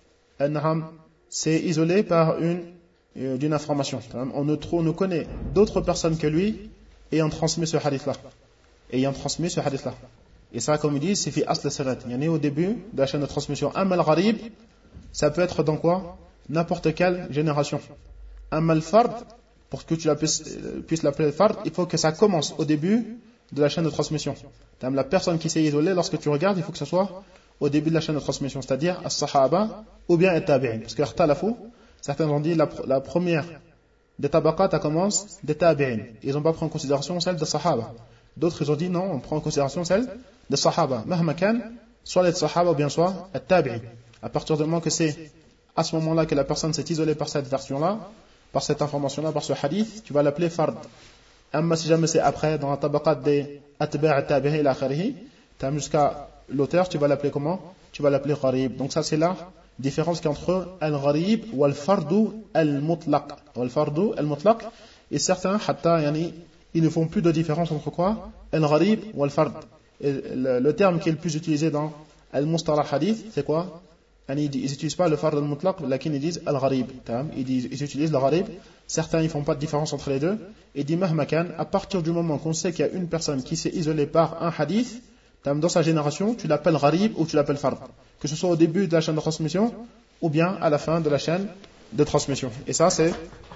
c'est isolé par une d'une information. On ne, on ne connaît d'autres personnes que lui ayant transmis ce hadith là, ayant transmis ce hadith là. Et ça, comme ils disent, c'est fi asl sanad, yani au début de la chaîne de transmission. Amal gharib, ça peut être dans quoi? N'importe quelle génération. Amal fard, pour que tu puisses l'appeler fard, il faut que ça commence au début de la chaîne de transmission. La personne qui s'est isolée, lorsque tu regardes, il faut que ce soit au début de la chaîne de transmission, c'est-à-dire as-sahaba ou bien at-tabi'in. Parce que certains ont dit la, la première des tabaqat, ça commence des tabi'in. Ils n'ont pas pris en considération celle des sahaba. D'autres, ils ont dit non, on prend en considération celle des sahaba. Mahma kan, soit les sahaba ou bien soit at-tabi'in. À partir du moment que c'est à ce moment-là que la personne s'est isolée par cette version-là, par cette information-là, par ce hadith, tu vas l'appeler fard. Amma si jamais c'est après, dans la tabaqat des atba' at-tabi'in ila akhirih, tu as jusqu'à l'auteur, tu vas l'appeler comment? Tu vas l'appeler gharib. Donc ça c'est la différence qui est entre al-gharib ou al-fardu al-mutlaq. Al-fardu al-mutlaq. Et certains, hatta, yani, ils ne font plus de différence entre quoi? Al-gharib ou al-fard. Et le, le terme qui est le plus utilisé dans al-mustalah hadith, c'est quoi? Yani, ils n'utilisent pas le fard al-mutlaq, mais ils disent al-gharib. Ils, disent, ils utilisent le gharib. Certains, ils font pas de différence entre les deux. Et dit mahmakan, à partir du moment qu'on sait qu'il y a une personne qui s'est isolée par un hadith, dans sa génération, tu l'appelles gharib ou tu l'appelles fard. Que ce soit au début de la chaîne de transmission ou bien à la fin de la chaîne de transmission. Et ça, c'est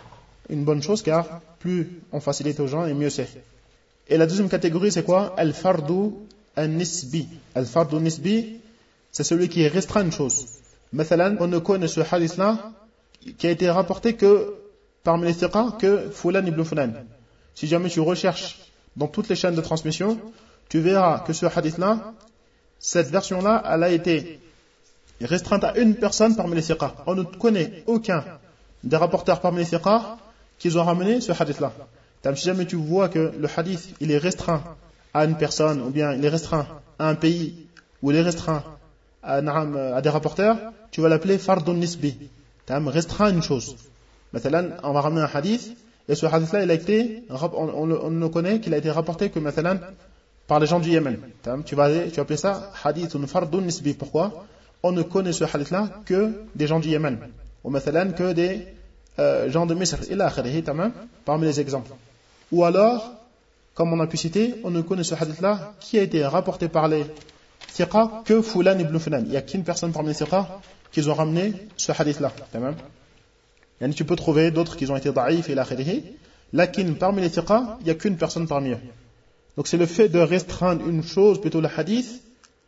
une bonne chose car plus on facilite aux gens et mieux c'est. Et la deuxième catégorie, c'est quoi? Al-fardu al-nisbi. Al-fardu al-nisbi, c'est celui qui restreint une chose. Mathalan, on ne connaît ce hadith-là qui a été rapporté que parmi les thiqa que Fulan ibn Fulan. Si jamais tu recherches dans toutes les chaînes de transmission, tu verras que ce hadith-là, cette version-là, elle a été restreinte à une personne parmi les thiqa. On ne connaît aucun des rapporteurs parmi les thiqa qui ont ramené ce hadith-là. Si jamais tu vois que le hadith, il est restreint à une personne, ou bien il est restreint à un pays, ou il est restreint à, à des rapporteurs, tu vas l'appeler fardun nisbi. Tu restreint une chose. Maintenant, on va ramener un hadith, Et ce hadith-là, il a été, on, on, on ne connaît qu'il a été rapporté que maintenant par les gens du Yémen. Tu vas, tu vas appeler ça hadithun fardun nisbi. Pourquoi? On ne connaît ce hadith-là que des gens du Yémen. Ou maintenant que des euh, gens de Misr. Il a akhirihi, parmi les exemples. Ou alors, comme on a pu citer, on ne connaît ce hadith-là qui a été rapporté par les thiqa que Fulan ibn Fulan. Il n'y a qu'une personne parmi les thiqa qui ont ramené ce hadith-là. Et tu peux trouver d'autres qui ont été da'if et l'akhirihi. Lakin parmi les thiqa, il n'y a qu'une personne parmi eux. Donc c'est le fait de restreindre une chose, plutôt le hadith,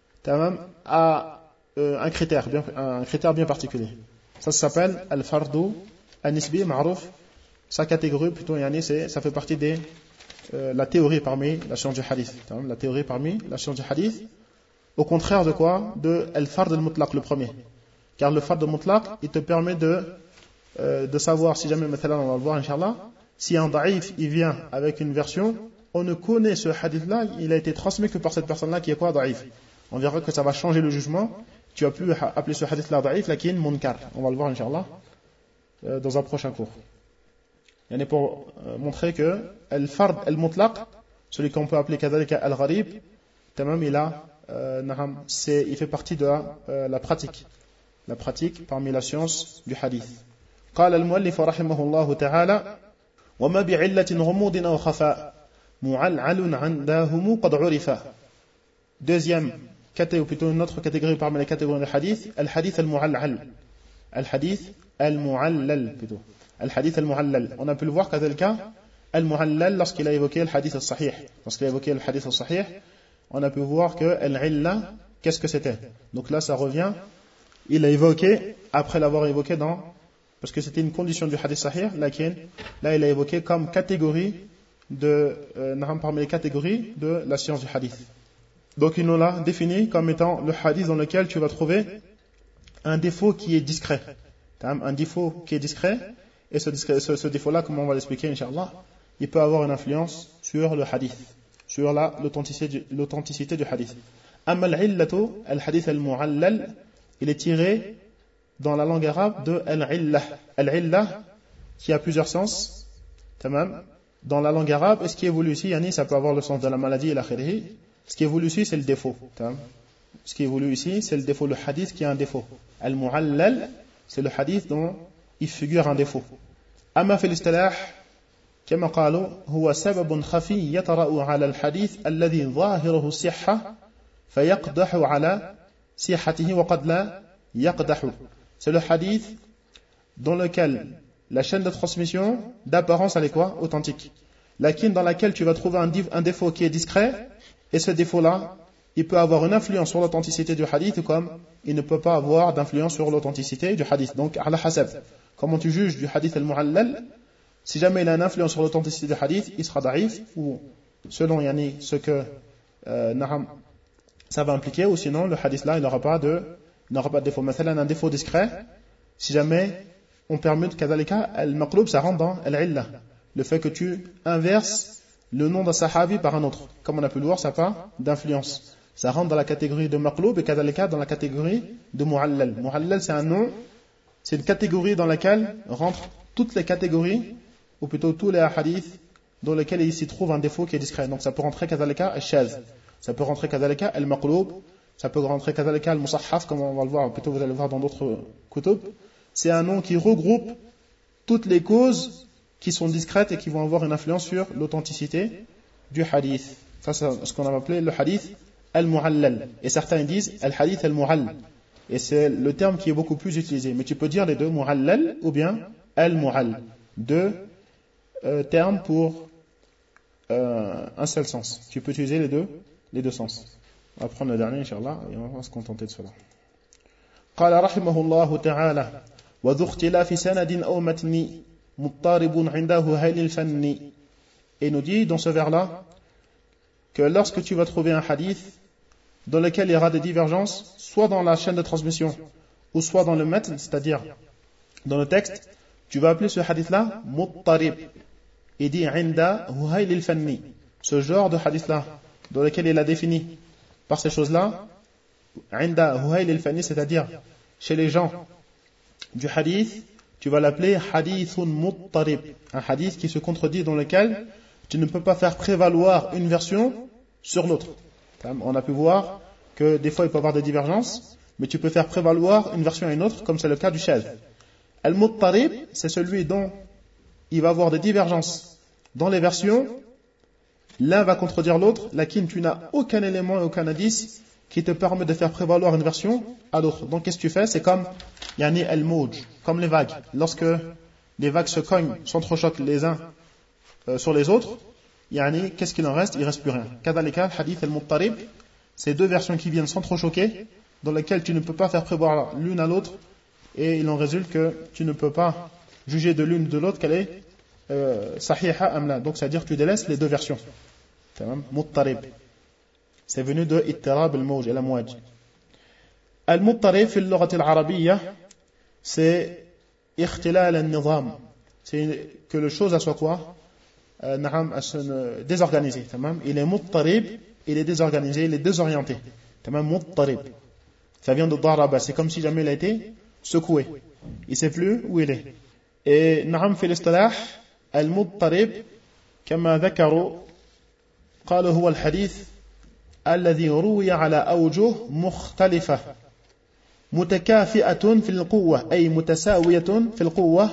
à euh, un critère, bien, un critère bien particulier. Ça, ça s'appelle al-fardu an-nisbi ma'ruf. Sa catégorie, plutôt, c'est, ça fait partie de euh, la théorie parmi la science du hadith. La théorie parmi la science du hadith. Au contraire de quoi? De al-fard al-mutlaq, le premier. Car le fard al-mutlaq, il te permet de, euh, de savoir, si jamais, maintenant, on va le voir, Inch'Allah, si un da'if, il vient avec une version, on ne connaît ce hadith-là, il a été transmis que par cette personne-là qui est quoi? Da'if. On verra que ça va changer le jugement. Tu as pu appeler ce hadith-là da'if, lakin munkar. On va le voir, Inch'Allah, euh, dans un prochain cours. Et pour euh, montrer que al-fard al-mutlaq, celui qu'on peut appeler kadhalika al-gharib, tamam, il a, euh, c'est, il fait partie de la, euh, la pratique. La pratique parmi la science du hadith. قال المؤلف رحمه الله تعالى وما بعلة غموض أو خفاء معلعل عندهم قد عرفا. Deuxième catégorie, plutôt une autre catégorie parmi les catégories de hadith, al-hadith al-mu'allal. Al-hadith al-mu'allal plutôt. Al-hadith al-mu'allal. On a pu le voir qu'à cas, al-mu'allal, lorsqu'il a évoqué le hadith al-sahih. Lorsqu'il a évoqué le hadith al-sahih, on a pu voir que al-illa, qu'est-ce que c'était? Donc là, ça revient, il a évoqué, après l'avoir évoqué dans, parce que c'était une condition du hadith sahih, laquelle, là, il a évoqué comme catégorie de, euh, parmi les catégories de la science du hadith. Donc il nous l'a défini comme étant le hadith dans lequel tu vas trouver un défaut qui est discret. Un défaut qui est discret, et ce, ce, ce défaut-là, comme on va l'expliquer, Inch'Allah, il peut avoir une influence sur le hadith, sur la, l'authenticité, l'authenticité du hadith. Amma al-illatu, al-hadith al-mu'allal, il est tiré dans la langue arabe de al-illah. Al-illah, qui a plusieurs sens, tamam. Dans la langue arabe, et ce qui est voulu ici, yani, ça peut avoir le sens de la maladie et l'akhirihi. Ce qui est voulu ici, c'est le défaut. Ce qui est voulu ici, c'est le défaut, le hadith qui a un défaut. Al-mu'allal, c'est le hadith dont il figure un défaut. Amma fi l'istilah, كما قالوا هو سبب خفي يطرأ على الحديث الذي ظاهره الصحة فيقدح على صحته وقد لا يقدح. C'est le hadith dans lequel la chaîne de transmission d'apparence elle est quoi? Authentique. Lakin dans laquelle tu vas trouver un, un défaut qui est discret, et ce défaut-là, il peut avoir une influence sur l'authenticité du hadith, comme il ne peut pas avoir d'influence sur l'authenticité du hadith. Donc, ala hasab, comment tu juges du hadith al-mu'allal, si jamais il a une influence sur l'authenticité du hadith, il sera da'if, ou selon yani, ce que euh, naham, ça va impliquer, ou sinon le hadith-là, il n'aura pas de, il n'aura pas de défaut. Mais c'est un défaut discret, si jamais on permet de kadhalika, al-maqlub, ça rentre dans al-illah. Le fait que tu inverses le nom d'un sahabi par un autre. Comme on a pu le voir, ça n'a pas d'influence. Ça rentre dans la catégorie de maqloub et kadhalika dans la catégorie de mu'allal. Mu'allal, c'est un nom, c'est une catégorie dans laquelle rentrent toutes les catégories, ou plutôt tous les hadiths, dans lesquels il s'y trouve un défaut qui est discret. Donc ça peut rentrer kadhalika al-shaz, ça peut rentrer kadhalika al-maqloub, ça peut rentrer kadhalika al-musahhaf, comme on va le voir, plutôt vous allez le voir dans d'autres kutub. C'est un nom qui regroupe toutes les causes qui sont discrètes et qui vont avoir une influence sur l'authenticité du hadith. Ça, c'est ce qu'on a appelé le hadith al-mu'allal. Et certains disent al-hadith al-mu'all. Et c'est le terme qui est beaucoup plus utilisé. Mais tu peux dire les deux, mu'allal ou bien al-mu'all. Deux euh, termes pour euh, un seul sens. Tu peux utiliser les deux, les deux sens. On va prendre le dernier, Inch'Allah, et on va se contenter de cela. قال رحمه الله تعالى وذو اختلاف سند أو متن مضطرب عنده هيل الفن. Et nous dit dans ce vers-là que lorsque tu vas trouver un hadith dans lequel il y aura des divergences, soit dans la chaîne de transmission ou soit dans le matn, c'est-à-dire dans le texte, tu vas appeler ce hadith-là muttarib. Il dit inda hayl al-fanni. Ce genre de hadith-là dans lequel il a défini par ces choses-là, inda hayl al-fanni, c'est-à-dire chez les gens du hadith, tu vas l'appeler hadithun muttarib, un hadith qui se contredit dans lequel tu ne peux pas faire prévaloir une version sur l'autre. On a pu voir que des fois il peut y avoir des divergences, mais tu peux faire prévaloir une version à une autre, comme c'est le cas du shadh. Al-muttarib, c'est celui dont il va y avoir des divergences dans les versions, l'un va contredire l'autre, laquelle tu n'as aucun élément et aucun indice qui te permet de faire prévaloir une version à l'autre. Donc qu'est-ce que tu fais? C'est comme yani al-mawj, comme les vagues. Lorsque les vagues se cognent, s'entrechoquent les uns euh, sur les autres, yani qu'est-ce qu'il en reste? Il ne reste plus rien. Kadhalika, hadith al-muttarib, c'est deux versions qui viennent s'entrechoquer, dans lesquelles tu ne peux pas faire prévoir l'une à l'autre, et il en résulte que tu ne peux pas juger de l'une de l'autre qu'elle est euh, sahiha amla. Donc c'est-à-dire que tu délaisses les deux versions. Muttarib. C'est venu de ittirab al-mawj et la mouaj. Al-muttarib fi al-lugha al-arabiyya, c'est ikhtilal al-nizam. C'est que le chose soit quoi? Euh, na'am, désorganisé. Il est muttarib, il est désorganisé, il est désorienté. Muttarib. Ça vient de daraba, c'est comme si jamais il a été secoué. Il ne sait plus où il est. Et na'am fi l'istilah, al-muttarib, kama dhakaru, قالوا هو الحديث الذي روي على أوجه مختلفة متكافئة في القوة أي متساوية في القوة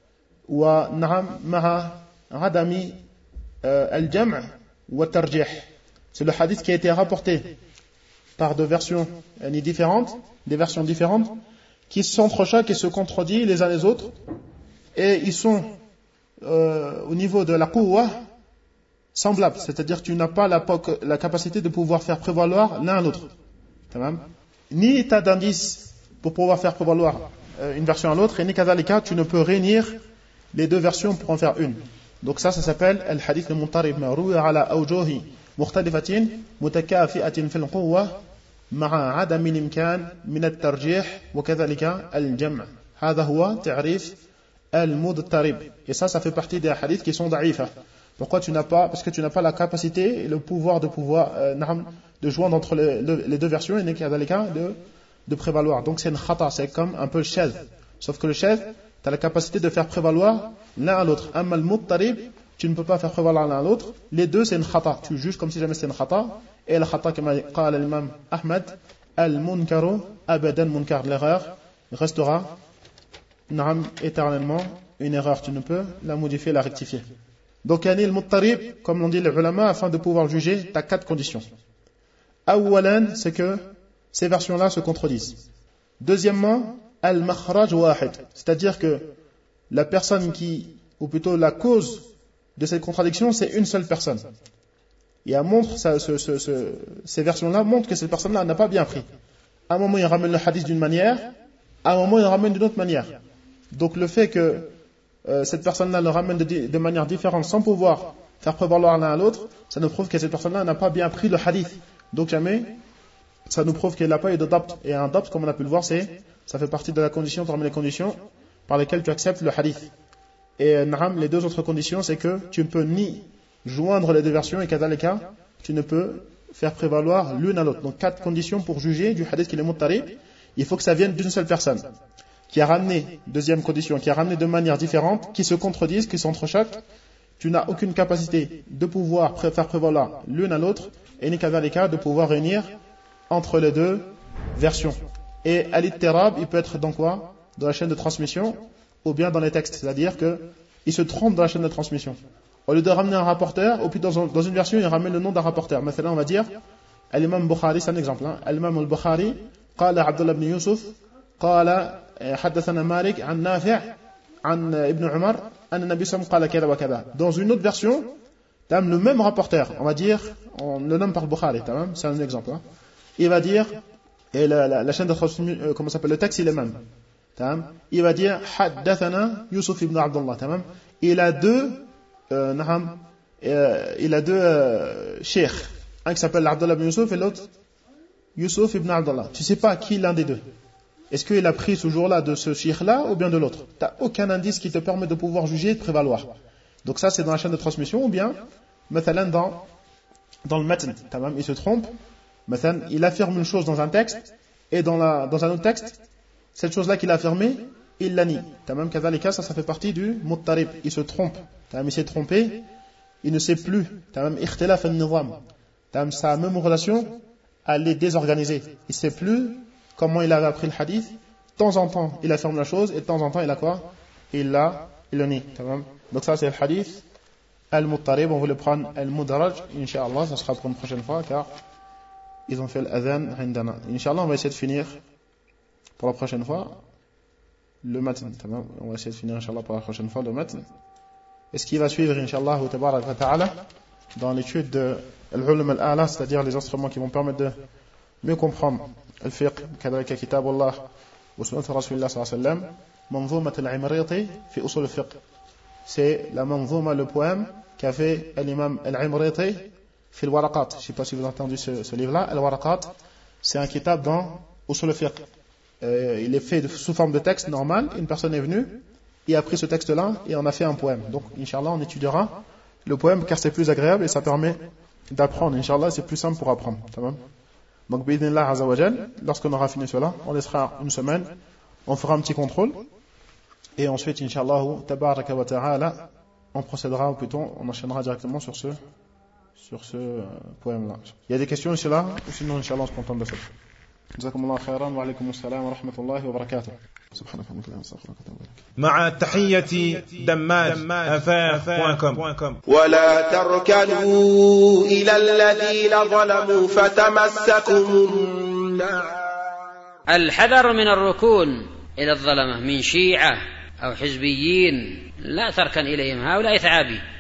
ونعم مع عدم الجمع والترجيح. C'est le hadith qui a été rapporté par deux versions différentes, des versions différentes, qui s'entrechoquent et se contredisent les uns les autres, et ils sont euh, au niveau de la quwwa semblables, c'est-à-dire que tu n'as pas la, la capacité de pouvoir faire prévaloir l'un à l'autre. Ni état d'indice pour pouvoir faire prévaloir euh, une version à l'autre, et ni kadhalika, tu ne peux réunir les deux versions pour en faire une. Donc ça, ça s'appelle al-hadith al-muttarib ma'ruya ala awjuhi mukhtalifatin mutakafi'atin fil quwwa ma'a adami al-imkan min at-tarjih wa kadhalika al-jam'. Hadha huwa ta'rif al-muttarib. Et ça, ça fait partie des hadiths qui sont da'ifa. Pourquoi tu n'as pas? Parce que tu n'as pas la capacité et le pouvoir de pouvoir euh, de joindre entre les, les deux versions et de, de prévaloir. Donc c'est une khata, c'est comme un peu le shadh. Sauf que le shadh, tu as la capacité de faire prévaloir l'un à l'autre. Amma al-muttarib, tu ne peux pas faire prévaloir l'un à l'autre. Les deux, c'est une khata. Tu juges comme si jamais c'était une khata. Et la khata, comme a dit l'imam Ahmad, al-munkaru abadan munkar. L'erreur restera na'am, éternellement une erreur. Tu ne peux la modifier, la rectifier. Donc, yani al-muttarib, comme l'ont dit les ulama, afin de pouvoir juger, tu as quatre conditions. Awalan, c'est que ces versions-là se contredisent. Deuxièmement, al-makhraj wahid, c'est-à-dire que la personne qui, ou plutôt la cause de cette contradiction, c'est une seule personne. Et elle montre, ça, ce, ce, ce, ces versions-là montrent que cette personne-là n'a pas bien pris. À un moment, il ramène le hadith d'une manière, à un moment, il ramène d'une autre manière. Donc, le fait que Euh, cette personne-là le ramène de, de manière différente sans pouvoir faire prévaloir l'un à l'autre, ça nous prouve que cette personne-là n'a pas bien pris le hadith. Donc jamais, ça nous prouve qu'elle n'a pas eu de dabt. Et un dabt, comme on a pu le voir, c'est, ça fait partie de la condition, parmi les conditions par lesquelles tu acceptes le hadith. Et na'am, les deux autres conditions, c'est que tu ne peux ni joindre les deux versions, et kadhalika, tu ne peux faire prévaloir l'une à l'autre. Donc quatre conditions pour juger du hadith qui est muttarib. Il faut que ça vienne d'une seule personne, qui a ramené, deuxième condition, qui a ramené de manière différente, qui se contredisent, qui s'entrechoquent, tu n'as aucune capacité de pouvoir faire prévaloir l'une à l'autre, et ni kadhalika de pouvoir réunir entre les deux versions. Et al-ittirab, il peut être dans quoi? Dans la chaîne de transmission, ou bien dans les textes, c'est-à-dire qu'il se trompe dans la chaîne de transmission. Au lieu de ramener un rapporteur, ou puis dans, dans une version, il ramène le nom d'un rapporteur. Maintenant, on va dire, al-imam Bukhari, c'est un exemple, hein. Al-imam al-Bukhari, qala Abdullah ibn Yusuf, قال حدثنا مالك عن نافع عن ابن عمر أن النبي صلى الله عليه وسلم قال كذا وكذا. Dans une autre version, tu as le même rapporteur, on va dire, on le nomme par Bukhari, c'est un exemple. Hein. Il va dire, et la, la, la chaîne de transmission, euh, comment s'appelle, le texte, il est même. Il va dire, حدثنا Yusuf ibn Abdullah. Il a deux, euh, naham, euh, il a deux euh, cheikhs, un qui s'appelle Abdullah ibn Yusuf et l'autre Yusuf ibn Abdullah. Tu sais pas qui l'un des deux. Est-ce qu'il a pris ce jour-là de ce cheikh-là ou bien de l'autre? Tu n'as aucun indice qui te permet de pouvoir juger et de prévaloir. Donc ça, c'est dans la chaîne de transmission, ou bien, mathalan, dans, dans le matn, il se trompe, mathalan, il affirme une chose dans un texte, et dans, la, dans un autre texte, cette chose-là qu'il a affirmée, il la nie. Tamam kadhalika, ça, ça fait partie du muttarib. Il se trompe. Tamam, il s'est trompé. Il ne sait plus. Tamam, ikhtilaf al-nizam. Tamam, sa même relation, elle est désorganisée. Il ne sait plus comment il avait appris le hadith. De temps en temps, il affirme la chose, et de temps en temps, il a quoi? Il l'a, il le nie. Tamam. Donc ça, c'est le hadith al-muttarib. On voulait prendre al-mudaraj. Inch'Allah, ça sera pour une prochaine fois, car ils ont fait l'adhan indana. Inch'Allah, on va essayer de finir pour la prochaine fois le matin. On va essayer de finir, Inch'Allah, pour la prochaine fois le matin. Et ce qui va suivre, Inch'Allah, dans l'étude de l'ulum al-a'la, c'est-à-dire les instruments qui vont permettre de mieux comprendre le fiqh, kadhalika kitabullah, wa sunnat Rasulullah sallallahu alayhi wa sallam, manzoumat al-Imriti fi usul al-fiqh. C'est la manzouma, le poème qu'a fait l'imam al-Imriti fi al-Waraqat. Je ne sais pas si vous avez entendu ce, ce livre-là. Al-Waraqat, c'est un kitab dans usul al-fiqh. Euh, il est fait de, sous forme de texte normal. Une personne est venue et a pris ce texte-là et en a fait un poème. Donc, Inch'Allah, on étudiera le poème car c'est plus agréable et ça permet d'apprendre. Inch'Allah, c'est plus simple pour apprendre. Tamam. Donc, bi'idhnillah azza wa jal, lorsqu'on aura fini cela, on laissera une semaine, on fera un petit contrôle et ensuite, Inch'Allah, tabaraka wa ta'ala, on procédera, ou plutôt, on enchaînera directement sur ce, sur ce euh, poème-là. Il y a des questions ici là, ou sinon, Inch'Allah, on se contente de ça. جزاكم الله خيرا وعليكم السلام ورحمة الله وبركاته. سبحانك اللهم وبحمدك. مع تحية دماج أفاف بوان كوم. ولا تركنوا إلى الذين ظلموا فتمسكم النار. الحذر من الركون إلى الظلمة من شيعة أو حزبيين، لا تركن إليهم، هؤلاء ثعابي.